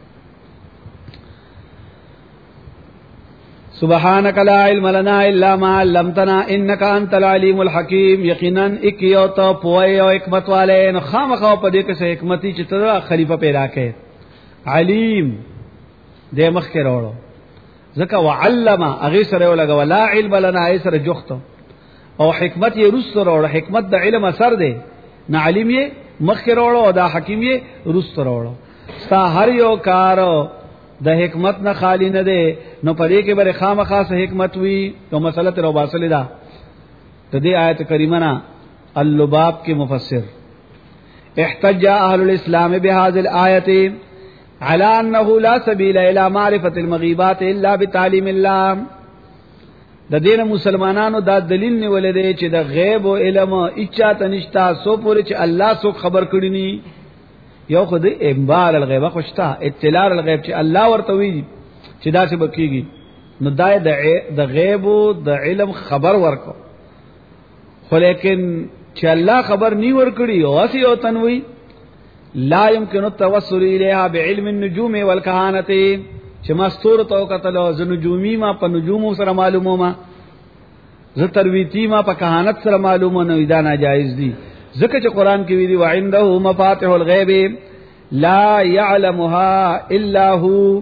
سبحانك لا علم لنا الا ما علمتنا انك انت العليم الحكيم. یقینا اکیو تو پوي او حکمت والے نو خامخو په دې کې څه حکمتي چې ته خلیفہ پیدا کړي علیم دې مخ کې وروړو ځکه وعلم اغه سره ولګا ولا علم لنا ای سره جوخته او حکمت یې رس وروړو حکمت د علم اثر دی نه علیم یې مخ کې وروړو او دا حکیم یې رس وروړو ستا هر یو کار د حکمت نه خالی نه دی نو پدې کې بر خامخاص حکمت وی نو مسله تر وباسل دا ته دې آیت کریمه نا اللباب کې مفسر احتج اهل الاسلام بهذه الايه على انه لا سبيل الى معرفه المغيبات الا بتعليم الله. د دین مسلمانانو دا دلیل نیولې دی چې د غیب او علم اچا تنشتا سو پورې چې الله سو خبر کړی ني یو خو د انبار الغیب خوشتا اطلاع الغیب چې الله ورته وی چې دا څه بکیږي نو دای د غیب او د علم خبر ورکو خو لیکن چې الله خبر نی ورکړي او اسی او تنوي لا يمكن التوصل اليها بعلم النجوم والكهانه چې مستور تو قتل او نجومي ما په نجوم سره معلومه ما ز ترویتی ما په کهانت سره معلومه نه دا ناجایز دي ذکر چې قران کې ویلي وعنده مفاتيح الغيب لا يعلمها الا هو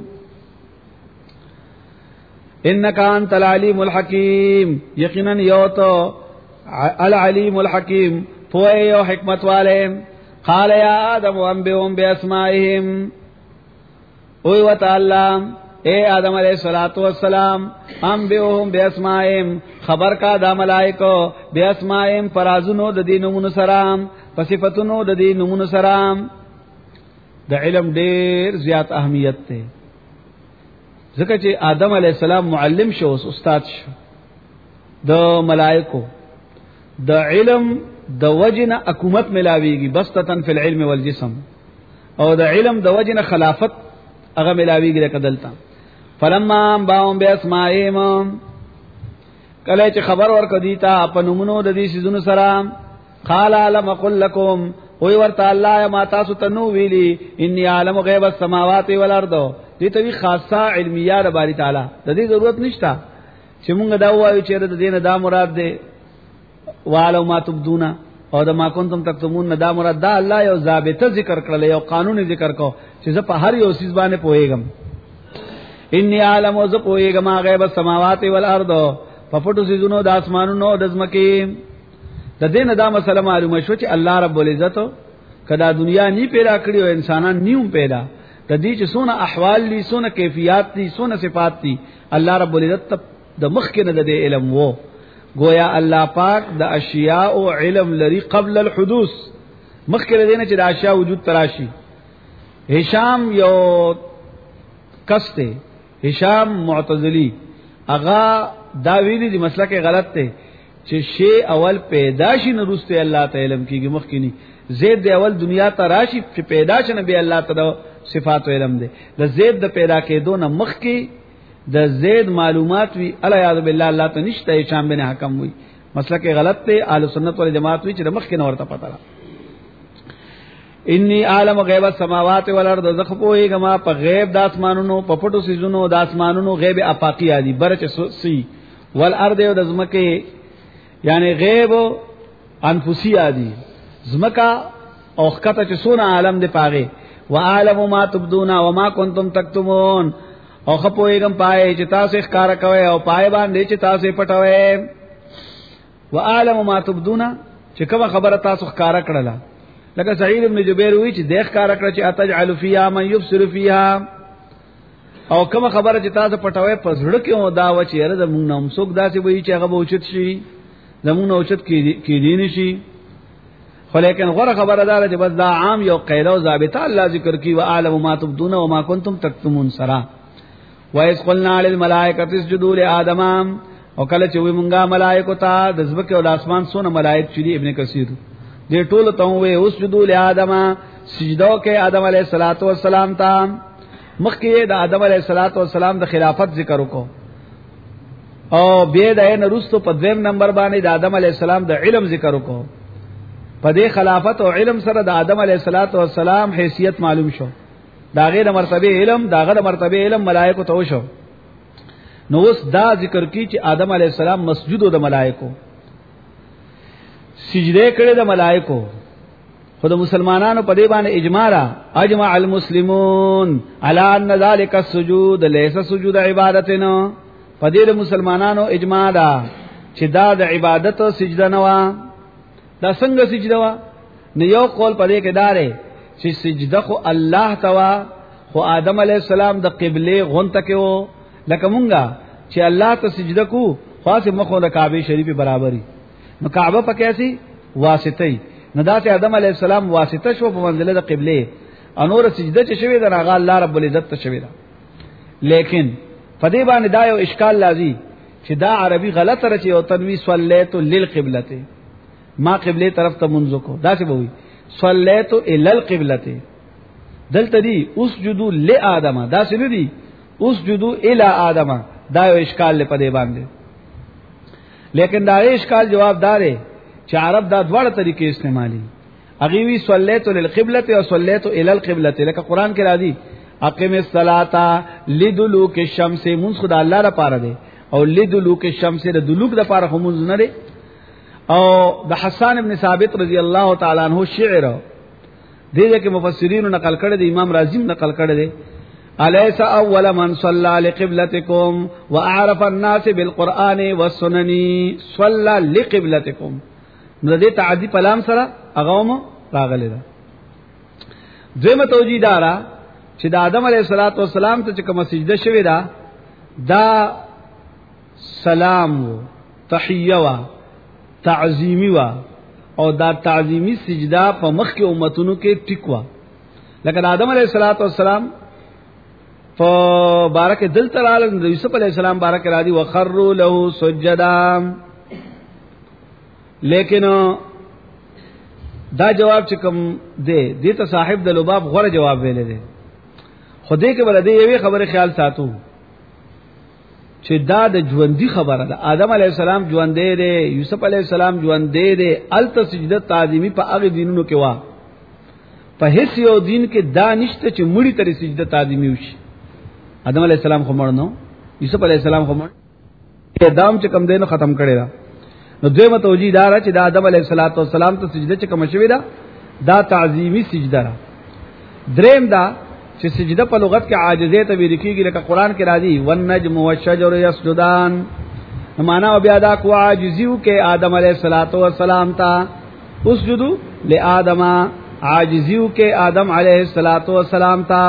انك انت العليم الحكيم. یقینا یوتو العليم الحكيم پوهه او حکمت والے. قال يا آدم انبئهم باسمائهم او وتعالى اے آدم علیہ الصلوۃ والسلام انبئهم باسمائهم خبر کا دا ملائکو باسمائهم فرازونو د دینونو سلام صفاتونو د دینونو سلام. د علم ډیر زیات اهمیت ته ځکه چې آدم علیہ السلام معلم شو استاد شو د ملائکو د علم د وجنه حکومت ملاویږي بسطتن فی العلم والجسم او د علم د وجنه خلافت هغه ملاویږي د کدلتا. فلما باهم باسمائهم کله چې خبر ورکړه دیتا په نومونو د دې سيزونو سره قال علم اقول لكم وی ورته الله ما تاسو ته نو ویلی انی عالم غیب السماوات والارض دې ته وی خاصه علمیه د باری تعالی د دې ضرورت نشته چې مونږ دا وایو چې د دې نه دا مراد ده والو ما تبدونا او دا ما کنتم تکتمون دا مراد دا الله یو ضابطه ذکر کړل یو قانون ذکر کو چې زه په هر یو سیس باندې پوهیږم. انی عالم او زه پوهیږم غیب السماوات والارض په پټو سيزونو د اسمانونو د زمکه. د دین دا مسله معلومه شو چې الله رب العزت کدا دنیا نی پیدا کړی او انسانان نیوم پیدا د دې چې سونه احوال دي سونه کیفیت دي سونه صفات دي الله رب العزت د مخ کې نه د علم وو گویا الله پاک د اشیاء او علم لري قبل الحدوث مخکې دینه چې د اشیاء وجود تراشي. هشام یو کسته هشام معتزلی اغا دا ویلي دی مسلک غلط ته چې شی اول پیدا شي نو رسته الله تعالی علم کیږي مخکې ني زید دی اول دنیا ته راشي چې پیدا شنه به الله تعالی صفات او علم دی د زید د پیدا کېدو نه مخکې د زید معلومات وی الا یاذ بالله الله ته نشته هشام بن حکم وی مسلک غلط ته اهل سنت والجماعت وی چې د مخکې نورته پتا را انی عالم غیب السماوات والارض زخپوی گما په غیب د اسمانونو په پټو سيزونو د اسمانونو غیب افاقی ادي برچ سی والارض او د زمکه یعنی غیب انفسی ادي زمکا او خطه چې سونه عالم دی پاغه وعالم ما تبدون وما كنتم تكتمون او خپويګم پای چې تاسو ښکارا کوي او پای باندې چې تاسو پټوي وعالم ما تبدون چې کوم خبره تاسو ښکارا کړله لکه سعید ابن جبیر وی چې د ښکارا کړ چې اتجعل فيها من يبصر فيها او کوم خبره چې تاسو پټوي په زړه کې او دا و چې یره زمونږ نوم څوک داسې وی چې هغه اوچت شي زمونږ اوچت کې دین شي خو لیکن غره خبردار چې بس دا عام یو قاعده او ضابطه الله ذکر کی وعلم ما تبدون وما كنتم تكتمون سرا وَإِذْ قُلْنَا لِلْمَلَائِكَةِ اسْجُدُوا لِآدَمَ او کله چې وی مونږه ملائکه ته د زبکه او د اسمان سونه ملائک چې ابن کثیر دې ټول ته وی اسجدوا لآدم سجده کې آدم علیه السلام ته مخکې د آدم علیه السلام د خلافت ذکر وکړو او بیا د عین رستو په دویم نمبر باندې د آدم علیه السلام د علم ذکر وکړو په دې خلافت او علم سره د آدم علیه السلام حیثیت معلوم شو دا غیر مرتبه علم دا غیر مرتبه علم ملائکه ته وشو نو اوس دا ذکر کی چې آدم علیه السلام مسجود د ملائکه سجده کړي د ملائکه خود مسلمانانو په دې باندې اجماع را اجماع المسلمون على ان ذلك السجود ليس سجود عبادتنا په دې مسلمانانو اجماع دا چې دا د عبادت او سجده نه و دا څنګه سجده وا نو یو قول پدې کې دارې چې سجده خو الله توا خو آدم علی السلام د قبله غونته کې وو لکه مونږه چې الله ته سجده کو خاصه مخه د کعبه شریف برابرۍ نو کعبه په کیسي واسطه نه دا ته آدم علی السلام واسطه شو په منزله د قبله انور سجده چې شوی د هغه الله رب العزت ته شوی دا لیکن پدې باندې دا یو اشکال لازم چې دا عربي غلطه رچي او تنوی صلیت للقبلته ما قبله طرف ته منځ کو دا څه وایي صلیت الى القبلته دلته دی اسجدوا لآدم دا څه نه دی اسجدوا الى آدم دا یو اشکال په دې باندې لیکن دا اشکال جوابدار ہے چې عرب دا دواړه طریقې استعمالي اغي وی صلیت للقبلته او صلیت الى القبلته لکه قران کې راځي اقیم الصلاه لدلوک الشمس منذ خدای الله لپاره دی او لدلوک الشمس د دلوک د لپاره هم منذ نه دی او د حسان ابن ثابت رضی الله تعالی عنہ شعر دغه کې مفسرین نقل کړي دي امام رازی نقل کړي دي الیس اول من صلى لقبلتكم واعرف الناس بالقران والسنن صلى لقبلتكم نو دې تعدی پلام سره اغوم راغلی دا زمه توجیه دارا چې د آدم علیه السلام ته کوم سجده شوی دا سلام تحیه تعظیمی وا او دا تعظیمی سجدا په مخ کې امتونو کې ټیکوا لکه آدم علیه السلام په بارک دل تعالی د یوسف علیه السلام بارک را دي وخروا له سجدا لیکن دا جواب چې کوم دی دته صاحب د لباب غوړه جواب ویلې دی خدای کې ولدی یوې خبره خیال ساتو چې دا د ژوندۍ خبره ده آدم علی السلام ژوندې دی یوسف علی السلام ژوندې دی الته سجده تعظیمی په هغه دینونو کې وا په هیڅ یو دین کې دا نشته چې مړی تر سجده تعظیمی وشي آدم علی السلام خو مړ نو یوسف علی السلام خو مړ اعدام چې کم دینو ختم کړي دا نو دویمه توجیه دار چې د آدم علی السلام ته سجده چې کوم شوی دا تعظیمی سجده را دریم دا چې سجده په لغت کې عاجزه ته ویل کېږي لکه قران کې راځي والنجم والشجر يسجدان معنا بیا دا کو عاجزیو کې آدم علیه السلام ته اسجدوا لآدم عاجزیو کې آدم علیه السلام ته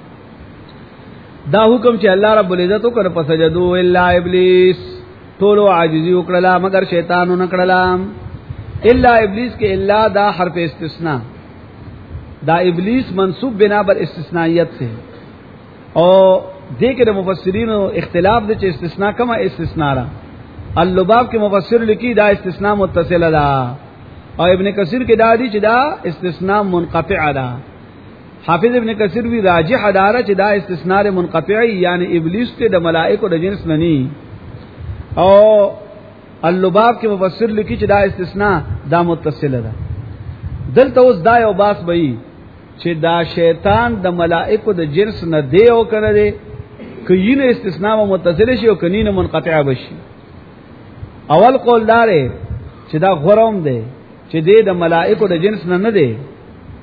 دا حکم چې الله رب العزت کو کړ پسجدو الا ابلیس ټول عاجزی وکړه مگر شیطانو نکړه الا ابلیس کې الا دا حرف استثناء دا ابلیس منصوب بنا بر استثنائیت سے او دیکھ رہے مفسرین اختلاف دے چې استثناء کما استثناء را اللباب کے مفسر لکی دا استثناء متصل دا او ابن کثیر کے دا دی چې دا استثناء منقطع دا حافظ ابن کثیر بھی راجح دارا چې دا استثناء منقطع یعنی ابلیس ته د ملائکه د جنس ننی او اللباب کے مفسر لکی چې دا استثناء دا متصل دا دلته اوس دا یو باس بئی چې دا شیطان د ملائکه د جنس نه دی او کنه دی کینه استثناء متصل شي او کنینه منقطع بشي اول قول دار چې دا غرام دی چې دی د ملائکه د جنس نه دی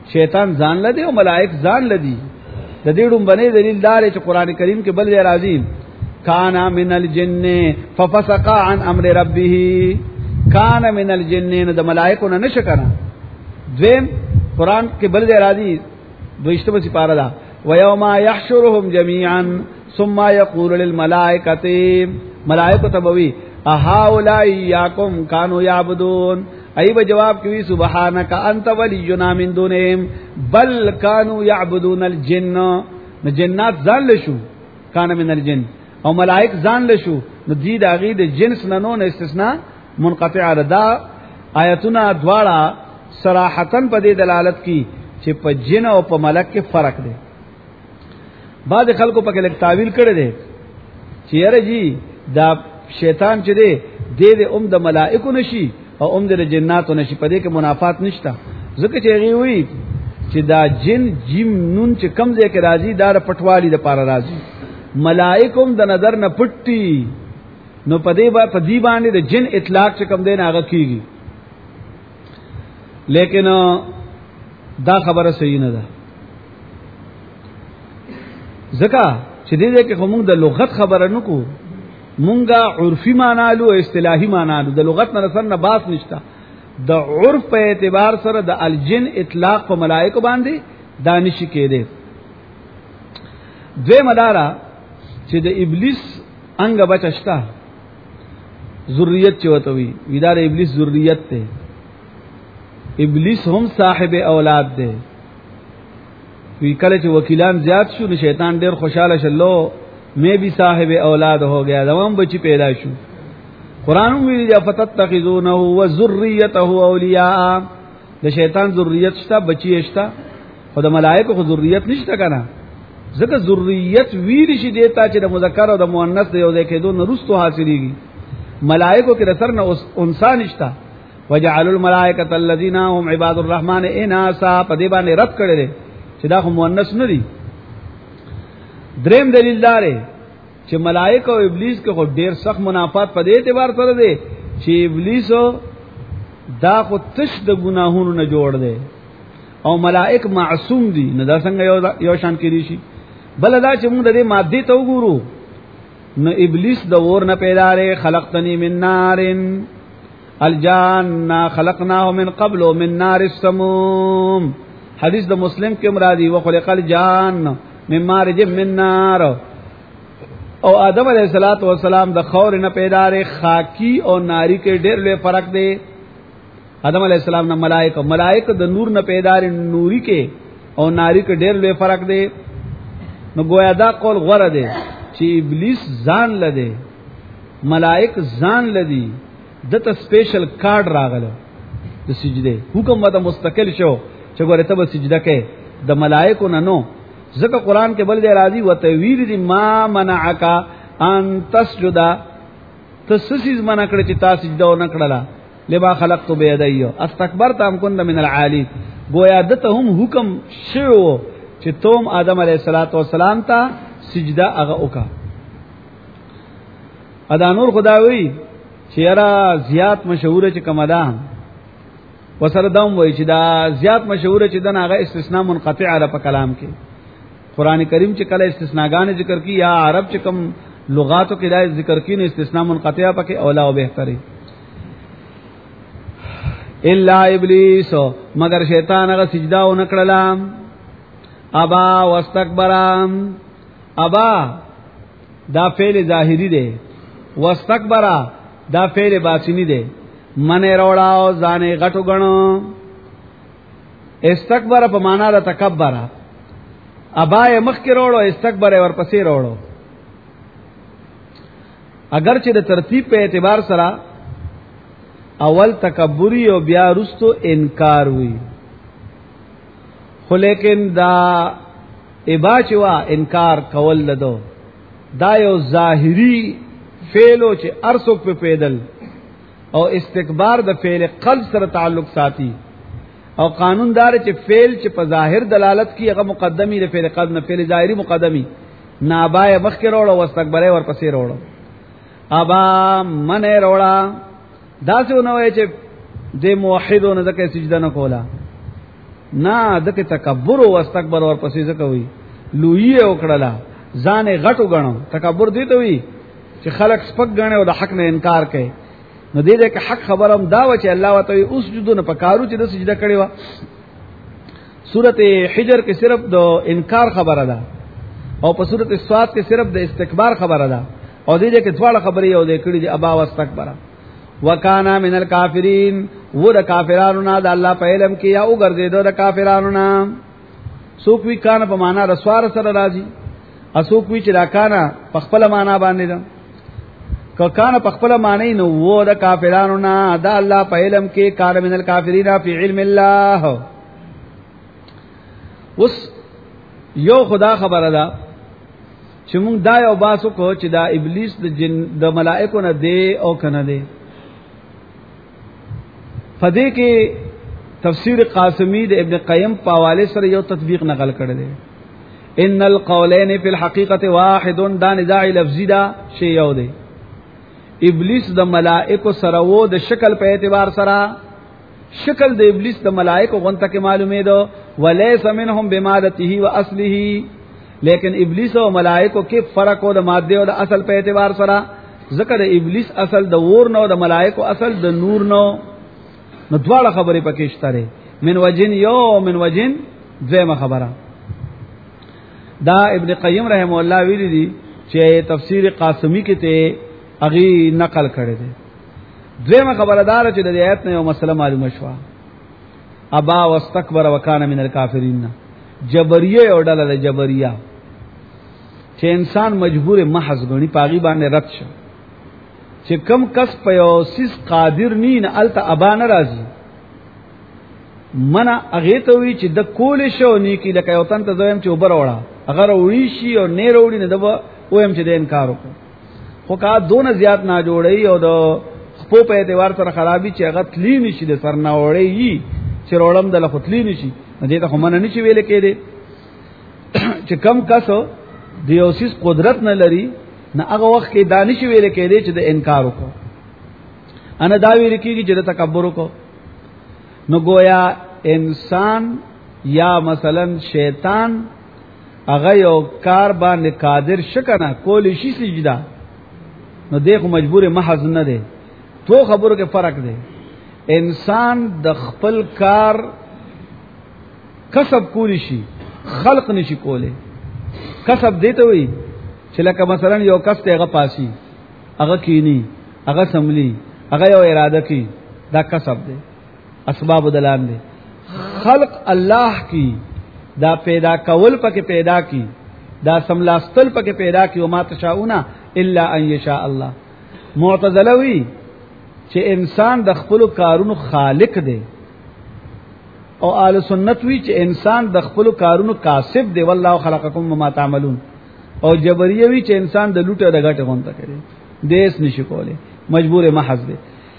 شیطان ځان لدی او ملائک ځان لدی. د دې ډوم باندې دلیل دار چې قران کریم کې بل راځي کان من الجن ففسق عن امر ربه. کان من الجن د ملائکو نه نشکره. دویم قران کې بل راځي دویشتمه سپاره ده ويوم يحشرهم جميعا ثم يقول للملائكه ملائکه تبوي اهؤلاء ياكم كانوا يعبدون. ایب جواب کوي سبحانك انت ولينا من دونهم بل كانوا يعبدون الجن. نو جنات ځان لشو کان من الجن او ملائک ځان لشو نو دې د غید جنس نه نو استثناء منقطع ردا. آیتونه دواړه صراحتن په دې دلالت کی چې په جن او په ملک کې فرق دی. بعض خلکو په کې لیک تعویل کړي دي چې یاره جی دا شیطان چې دی د د ملائکو نشي او د جناتو نشي، په دې کې منافات نشته. ځکه چې هغه وی چې دا جن جیم نون چې کم ځای کې راځي دا پټوالی د پاره راځي، ملائکوم د نظر نه پټي، نو په دې باندې د جن اطلاق چې کم دی نه هغه کیږي. لیکن دا خبره صحیح نه ده، ځکه چې دې کې کوم د لغت خبره نکو، مونږه عرفي معنالو اصطلاحي معنالو، د لغت نه سره نه باس نشته. د عرف په اعتبار سره د الجن اطلاق په ملائکه باندې دانش کېده. دوی مدارا چې د ابلیس انګ بچشتا ذریت چوتوي ویدار ابلیس ذریت ته، ابلیس هم صاحب اولاد ده. وی کله چې وکیلان زیات شو نو شیطان ډیر خوشاله شلو میں بھی صاحب اولاد ہو گیا، دوام بچی پیدا شو. قرآن ویلی جا فتتخذونه وذریته اولیاء، د شیطان ذریت شتا بچی شتا، خو د ملائکه خو ذریت نشته کنه. ځکه ذریت ویل شي دیتا چې د مذکر او د مؤنث یو ځای کېدو نه رستو حاصلېږي. ملائکه کې رسر نه انسان نشتا. وجعلوا الملائکه الذين هم عباد الرحمن اناسا، په دې باندې رد کړل چې دا خو مؤنث نه دي. دریم دلیل داره چې ملائکه او ابلیس کې خو ډیر سخت منافات په دې اعتبار سره دي چې ابلیس دا خو تش د ګناهونو نه جوړ دی او ملائک معصوم دي، نه دا څنګه یو شان کېږي شي. بل دا چې موږ د دې ماده ته وګورو نو ابلیس د اور نه پیدا لري، خلقتنی من نار الجان خلقناه من قبل من نار السموم. حدیث د مسلم کې مرادی وخلق الجان من مارج من نار. او آدم علیہ الصلوۃ والسلام د خور نه پیدا لري، خاکی او ناری کې ډېر لوی فرق دی. آدم علیہ السلام نه ملائکه د نور نه پیدا لري، نوري کې او ناری کې ډېر لوی فرق دی. نو گویا دا قول غره دی چې ابلیس ځان لده، ملائک ځان لدی، دته سپیشل کارت راغله د سجده حکم وته مستقل شو چې ګوره ته به سجده کې د ملائکو نه نو. ځکه قران کې بل دی راځي وتویل دی ما منعک ان تسجد، تسسیز منع کړی چې تاسو سجده و نه کړلا، لما خلقت بيدي استكبرت ام كنت من العالين. گویا دته هم حکم شو چې توم آدم علیہ الصلوۃ والسلام ته سجده هغه وکا. ادا نور خداوی چې را زیات مشهور چې کمدان وسره دوم وای چې دا زیات مشهور چې دغه هغه استثناء منقطع علی په کلام کې. قران کریم چې کله استثناءګان ذکر کی یا عرب چې کوم لغاتو کې دا ذکر کی نه استثناء منقطع پکې اولا او بهتري. الا ابلیس مگر شیطان هغه سجدا و نکړلا، ابا واستكبر. ابا دا فعل ظاهری دی، واستكبر دا فعل باطنی دی. منه روړاو ځانې غټو غنو. استكبر په معنا د تکبر، ابا یې مخ کې روړو، استكبر یې ورپسې روړو. اگر چې د ترتیب په اعتبار سره اول تکبری او بیا رستو انکار وی، خو لیکن دا ابا چوا انکار کول لدو دا یو ظاهری فعلو چې ارسوک په پیدل او استکبار د فعل قلب سره تعلق ساتي. او قانون دار چې فعل چې په ظاهر دلالت کی هغه مقدمی د فعل قلب نه فعل ظاهری مقدمی، نابای مخ کې وروړو واستکبره ورپسې وروړو. ابا منه وروړه دا څه نو چې د موحدونو ځکه سجده نه کولا، نه دغه تکبر او استکبر اور پسې څه کوي لوی او کړلا ځان غټو غنو تکبر دی ته وی چې خلق سپک غنه او د حق نه انکار کوي نو دې دې کې حق خبرم دا و چې الله وتعالى اوس جدو نه پکارو چې د سجده کړي وا سورته حجر کې صرف د انکار خبره ده او په سورته صاد کې صرف د استکبار خبره ده او دې کې ټول خبرې یو دې کړي دي ابا واستكبر وکانا من الکافرین و د کافرانو نه د الله په علم کې یا وګرځیدو د کافرانو نه سوک وی کان په معنا رسوار سره راځي اسوک وی چې را کانا په خپل معنا باندې ده که کان په خپل معنی نو و د کافرانو نه د الله په علم کې کان من الکافرین فی علم الله وس یو خدا خبره ده چې موږ دا یو باسو کو چې دا ابلیس د جن د ملائکو نه دی او کنه دی فدې کې تفسیر قاسمی د ابن قیم په حواله سره یو تطبیق نقل کړی دی ان القولین فی الحقیقه واحد دا نزاع لفظی دا شی یو دی ابلیس د ملائکو سره وو د شکل په اعتبار سره شکل د ابلیس د ملائکو غونته کې معلومه ده ولیس منهم بمادته و اصله لیکن ابلیس او ملائکو کې فرق او د ماده او د اصل په اعتبار سره ذکر ابلیس اصل د ور نو د ملائکو اصل د نور نو نو دواړه خبرې پکې شته من وجن یو من وجن ذمه خبره دا ابن قیم رحم الله ویلی دي چې تفسیر قاسمی کې ته اغي نقل کړی دی ذمه خبردار چې د آیت نه یو مسله معلومه شوه ابا واستكبر وکانه من الکافرین جبریه او ډله جبریه چې انسان مجبور محض غني پاغي باندې رد شو چې کم کس په یو سیس قادر نی نه الته ابا ناراضي منا هغه ته وی چې د کول شو نیکی لکه یو تن ته زویم چې وبر وړه اگر وړي شي او نه وړي نه دبا ویم چې د انکار وکړه خو کا دون زیات نه جوړي او د خپل په اعتبار سره خرابي چې هغه تلی نشي د سر نه وړي چې وړم د لختلی نشي دې ته هم نه نشي ویل کېده چې کم کس د یو سیس قدرت نه لري نه هغه وخت کې دانش ویل کېده چې د انکار وکړه انا دا ویل کېږي چې د تکبر وکړه نو گویا انسان یا مثلا شیطان هغه یو کار باندې قادر شکنه کولی شي سجدا نو دغه مجبور محض نه دی تو خبرو کې فرق دی انسان د خپل کار کسب کولی شي خلق نشي کوله کسب دیته وي چې لکه مثلا یو کس ته هغه پاسي هغه کینی هغه سملی هغه یو اراده کی دا کسب دی اسباب دلان دی خلق الله کی دا پیدا کول پکې پیدا کی دا سملاستل پکې پیدا کی او ما تشاؤون الا ان یشاء الله معتزله وی چې انسان د خپل کارونو خالق دی او اهل سنت وی چې انسان د خپل کارونو کاسب دی والله خلقکم وما تعملون او جبریه وی چې انسان د لوټه د غټه غونته کوي دیس نشي کوله مجبور محض دی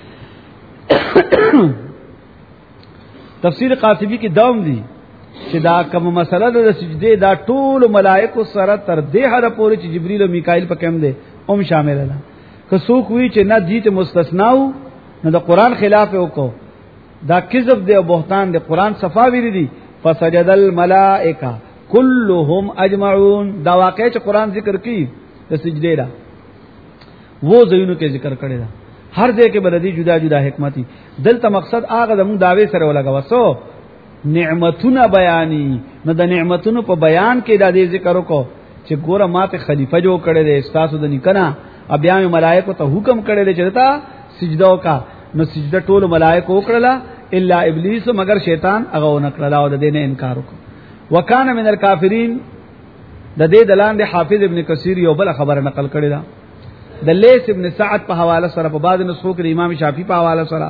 تفسیر قاسمی کی دوم دی چې دا کوم مسله د سجده دا ټول ملائکه سره تر دې حد پورې چې جبرئیل او میکائیل په کوم دي هم شامل ده که څوک وی چې نه دي ته مستثناو نو د قران خلاف وکړو دا کذب دی او بهتان دی قران صفا ویری دی فسجد الملائکه كلهم اجمعون دا واقع چې قران ذکر کی د سجده دا وو زینو کې ذکر کړی دا هر ځای کې بلدی جدا جدا حکمتي دلته مقصد هغه د موږ داوی سره ولګا نعمتونه بیانی نو د نعمتونو په بیان کې د دې ذکر وکړو چې ګوره ماته خلیفہ جو کړي دي استاسو د نکنه بیا ملائکه ته حکم کړي دي چې تا سجده وکا نو سجده ټول ملائکه وکړه الا ابلیس مگر شیطان هغه ونکړه او د دې نه انکار وکړ وکانه من الکافرین د دې دلان د حافظ ابن کثیر یو بل خبره نقل کړي دا د لیث ابن سعد په حواله سره په بعض نسخو کې امام شافعی په حواله سره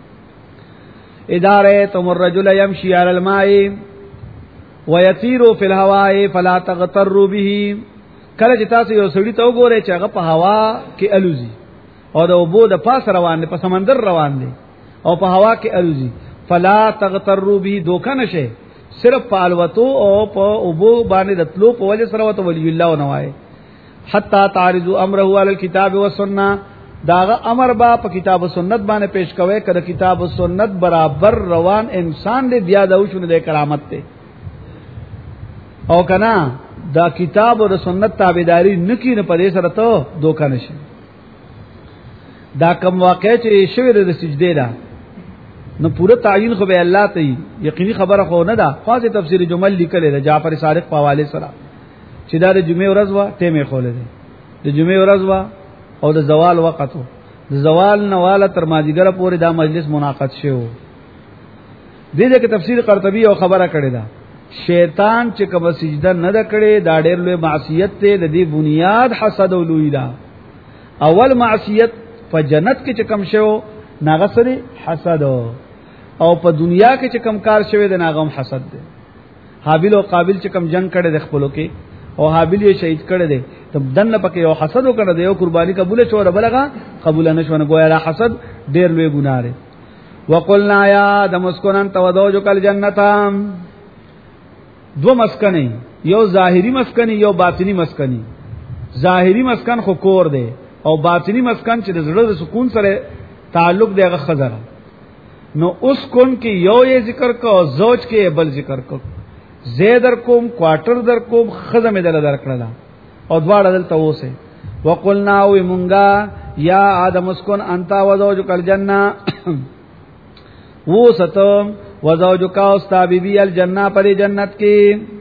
اداره تم الرجل يمشي على الماء ويطير في الهواء فلا تغتروا به کله چې تاسو یو سړی ته وګورئ چې هغه په هوا کې الوزي او د اوبو د پاس روان دي په سمندر روان دي او په هوا کې الوزي فلا تغتروا به دوکه نشه صرف پالوتو او په اوبو باندې د تلو په وجه سره وته ولی الله ونوای حتا تعرضوا امره على الكتاب والسنه داغه امر با په کتاب او سنت باندې پیش کوي کړه کتاب او سنت برابر روان انسان دې بیا دا وشونه د کرامت ته او کنا دا کتاب او سنت تابعداري نکي نه پدې سره ته دوکا نشي دا کوم واقع چې شوی د سجده ده نو پوره تعین خو به الله ته یقیني خبره خو نه ده خاصه تفسیر جمل لیکل ده جعفر صادق په حواله سره چې دا د جمعې ورځ وا ټیمه خوله ده د جمعې ورځ وا او د زوال وخت د زوال نواله تر ماجیګر پورې دا مجلس منعقد شو دې کې تفسیر قرطبي او خبره کړې ده شیطان چې کوم سجده نه کړي دا ډېر لوی معصیت ته د دې بنیاد حسد او لوی ده اول معصیت په جنت کې چې کم شو ناغسری حسد او په دنیا کې چې کم کار شوی د ناغم حسد ده حابیل او قابیل چې کم جنگ کړي د خپلو کې او حابیل یې شهید کړي دي تب دنه پکې یو حسد وکړه دی یو قرباني قبول شو رب لغا قبول نه شو نه گویا حسد ډېر لوی ګناه ده وقلنا یا آدم اسكن انت وزوجك الجنه دو مسکنی یو ظاهری مسکنی یو باطنی مسکنی ظاهری مسکن خو کور دی او باطنی مسکن چې د زړه د سکون سره تعلق دی هغه خزر نو اوس کون کې یو یې ذکر کو او زوج کې بل ذکر کو زیدر کوم کوارټر در کوم خزم دل در کړل او دواړه دلته وسه وقلنا وی مونږه یا آدم اسكن انت وزوجك الجنه وہ ستم وزوجک استا بیبی الجنہ پر جنت کی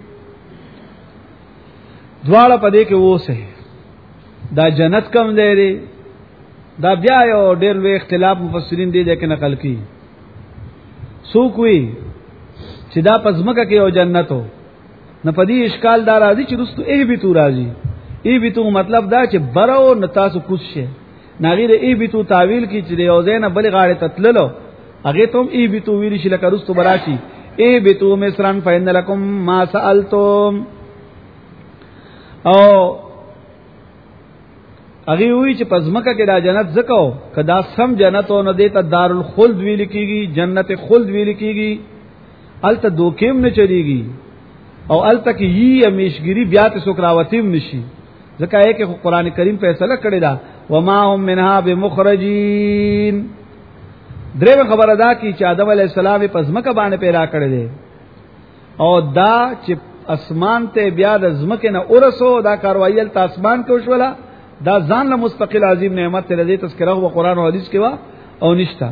دواړه پدې کې وسه دا جنت کم دی دا بیا یو ډېر لوی اختلاف مفسرین دي چې نقل کړي سو کوي چې دا پزمکه کې یو جنتو نه پدې اشکال دار راځي چې رستو ای به تو راځي ای به تو مطلب دا چې برو نتاسو کوشه نغیر ای به تو تعویل کی چې یو زین بل غاړه تتللو اگه تم ای بیتو ویلی شي لکه رستو براشي ای بیتو مصرن فین لکم ما سالتم او اگه وی چې پزمکه کې دا جنت زکو کدا سم جنتو نه دیتا دارالخلد ویل کیږي جنت خلد ویل کیږي الته دوکیم نه چلیږي او الته کې یی امیشګری بیا ته سوکراوتیم نشي ځکه یې کې قرآن کریم فیصله کړی دا وما هم منها بمخرجین درېو خبره دا کی چې آدم علی السلام په ځمکه باندې پیدا کړی دی او دا چې اسمان ته بیا د ځمکې نه اورسو دا کاروایل ته اسمان کې وشولا دا ځان له مستقل عظیم نعمت ته دې تذکرہ او قرآن او حدیث کې وا او نشتا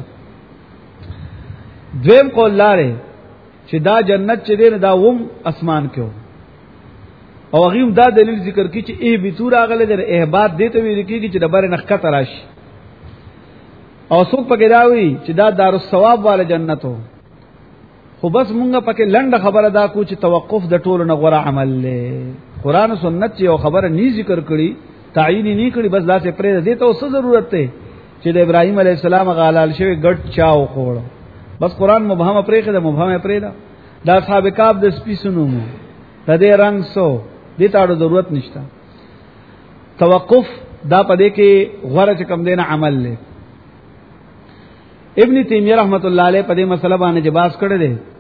دویم قول لاره چې دا جنت چې دی دا ووم اسمان کې او غیم دا دلیل ذکر کی چې ای بیتور اغله د احباط دته ویل کیږي چې د بر نخکت راشي او څوک پکې راوي چې دا دارالثواب والا جنتو خو بس مونږه پکې لنډه خبره دا کو چې توقف د ټولو نه غوړه عمل له قران او سنت یو خبره ني ذکر کړي تعین نه کړي بس لا څه پرې دې ته اوس ضرورت ته چې د ابراهيم عليه السلام غالال شوی ګډ چاو خوړ بس قران مبهم پرې کړه مبهم پرې دا اصحاب کاف د سپیسونو مو د دې رنگ سو دې ته ضرورت نشته توقف دا پدې کې غوړه چې کم دینه عمل له ابن تیمیہ رحمت الله علیه په دې مسله باندې جواز کړی دی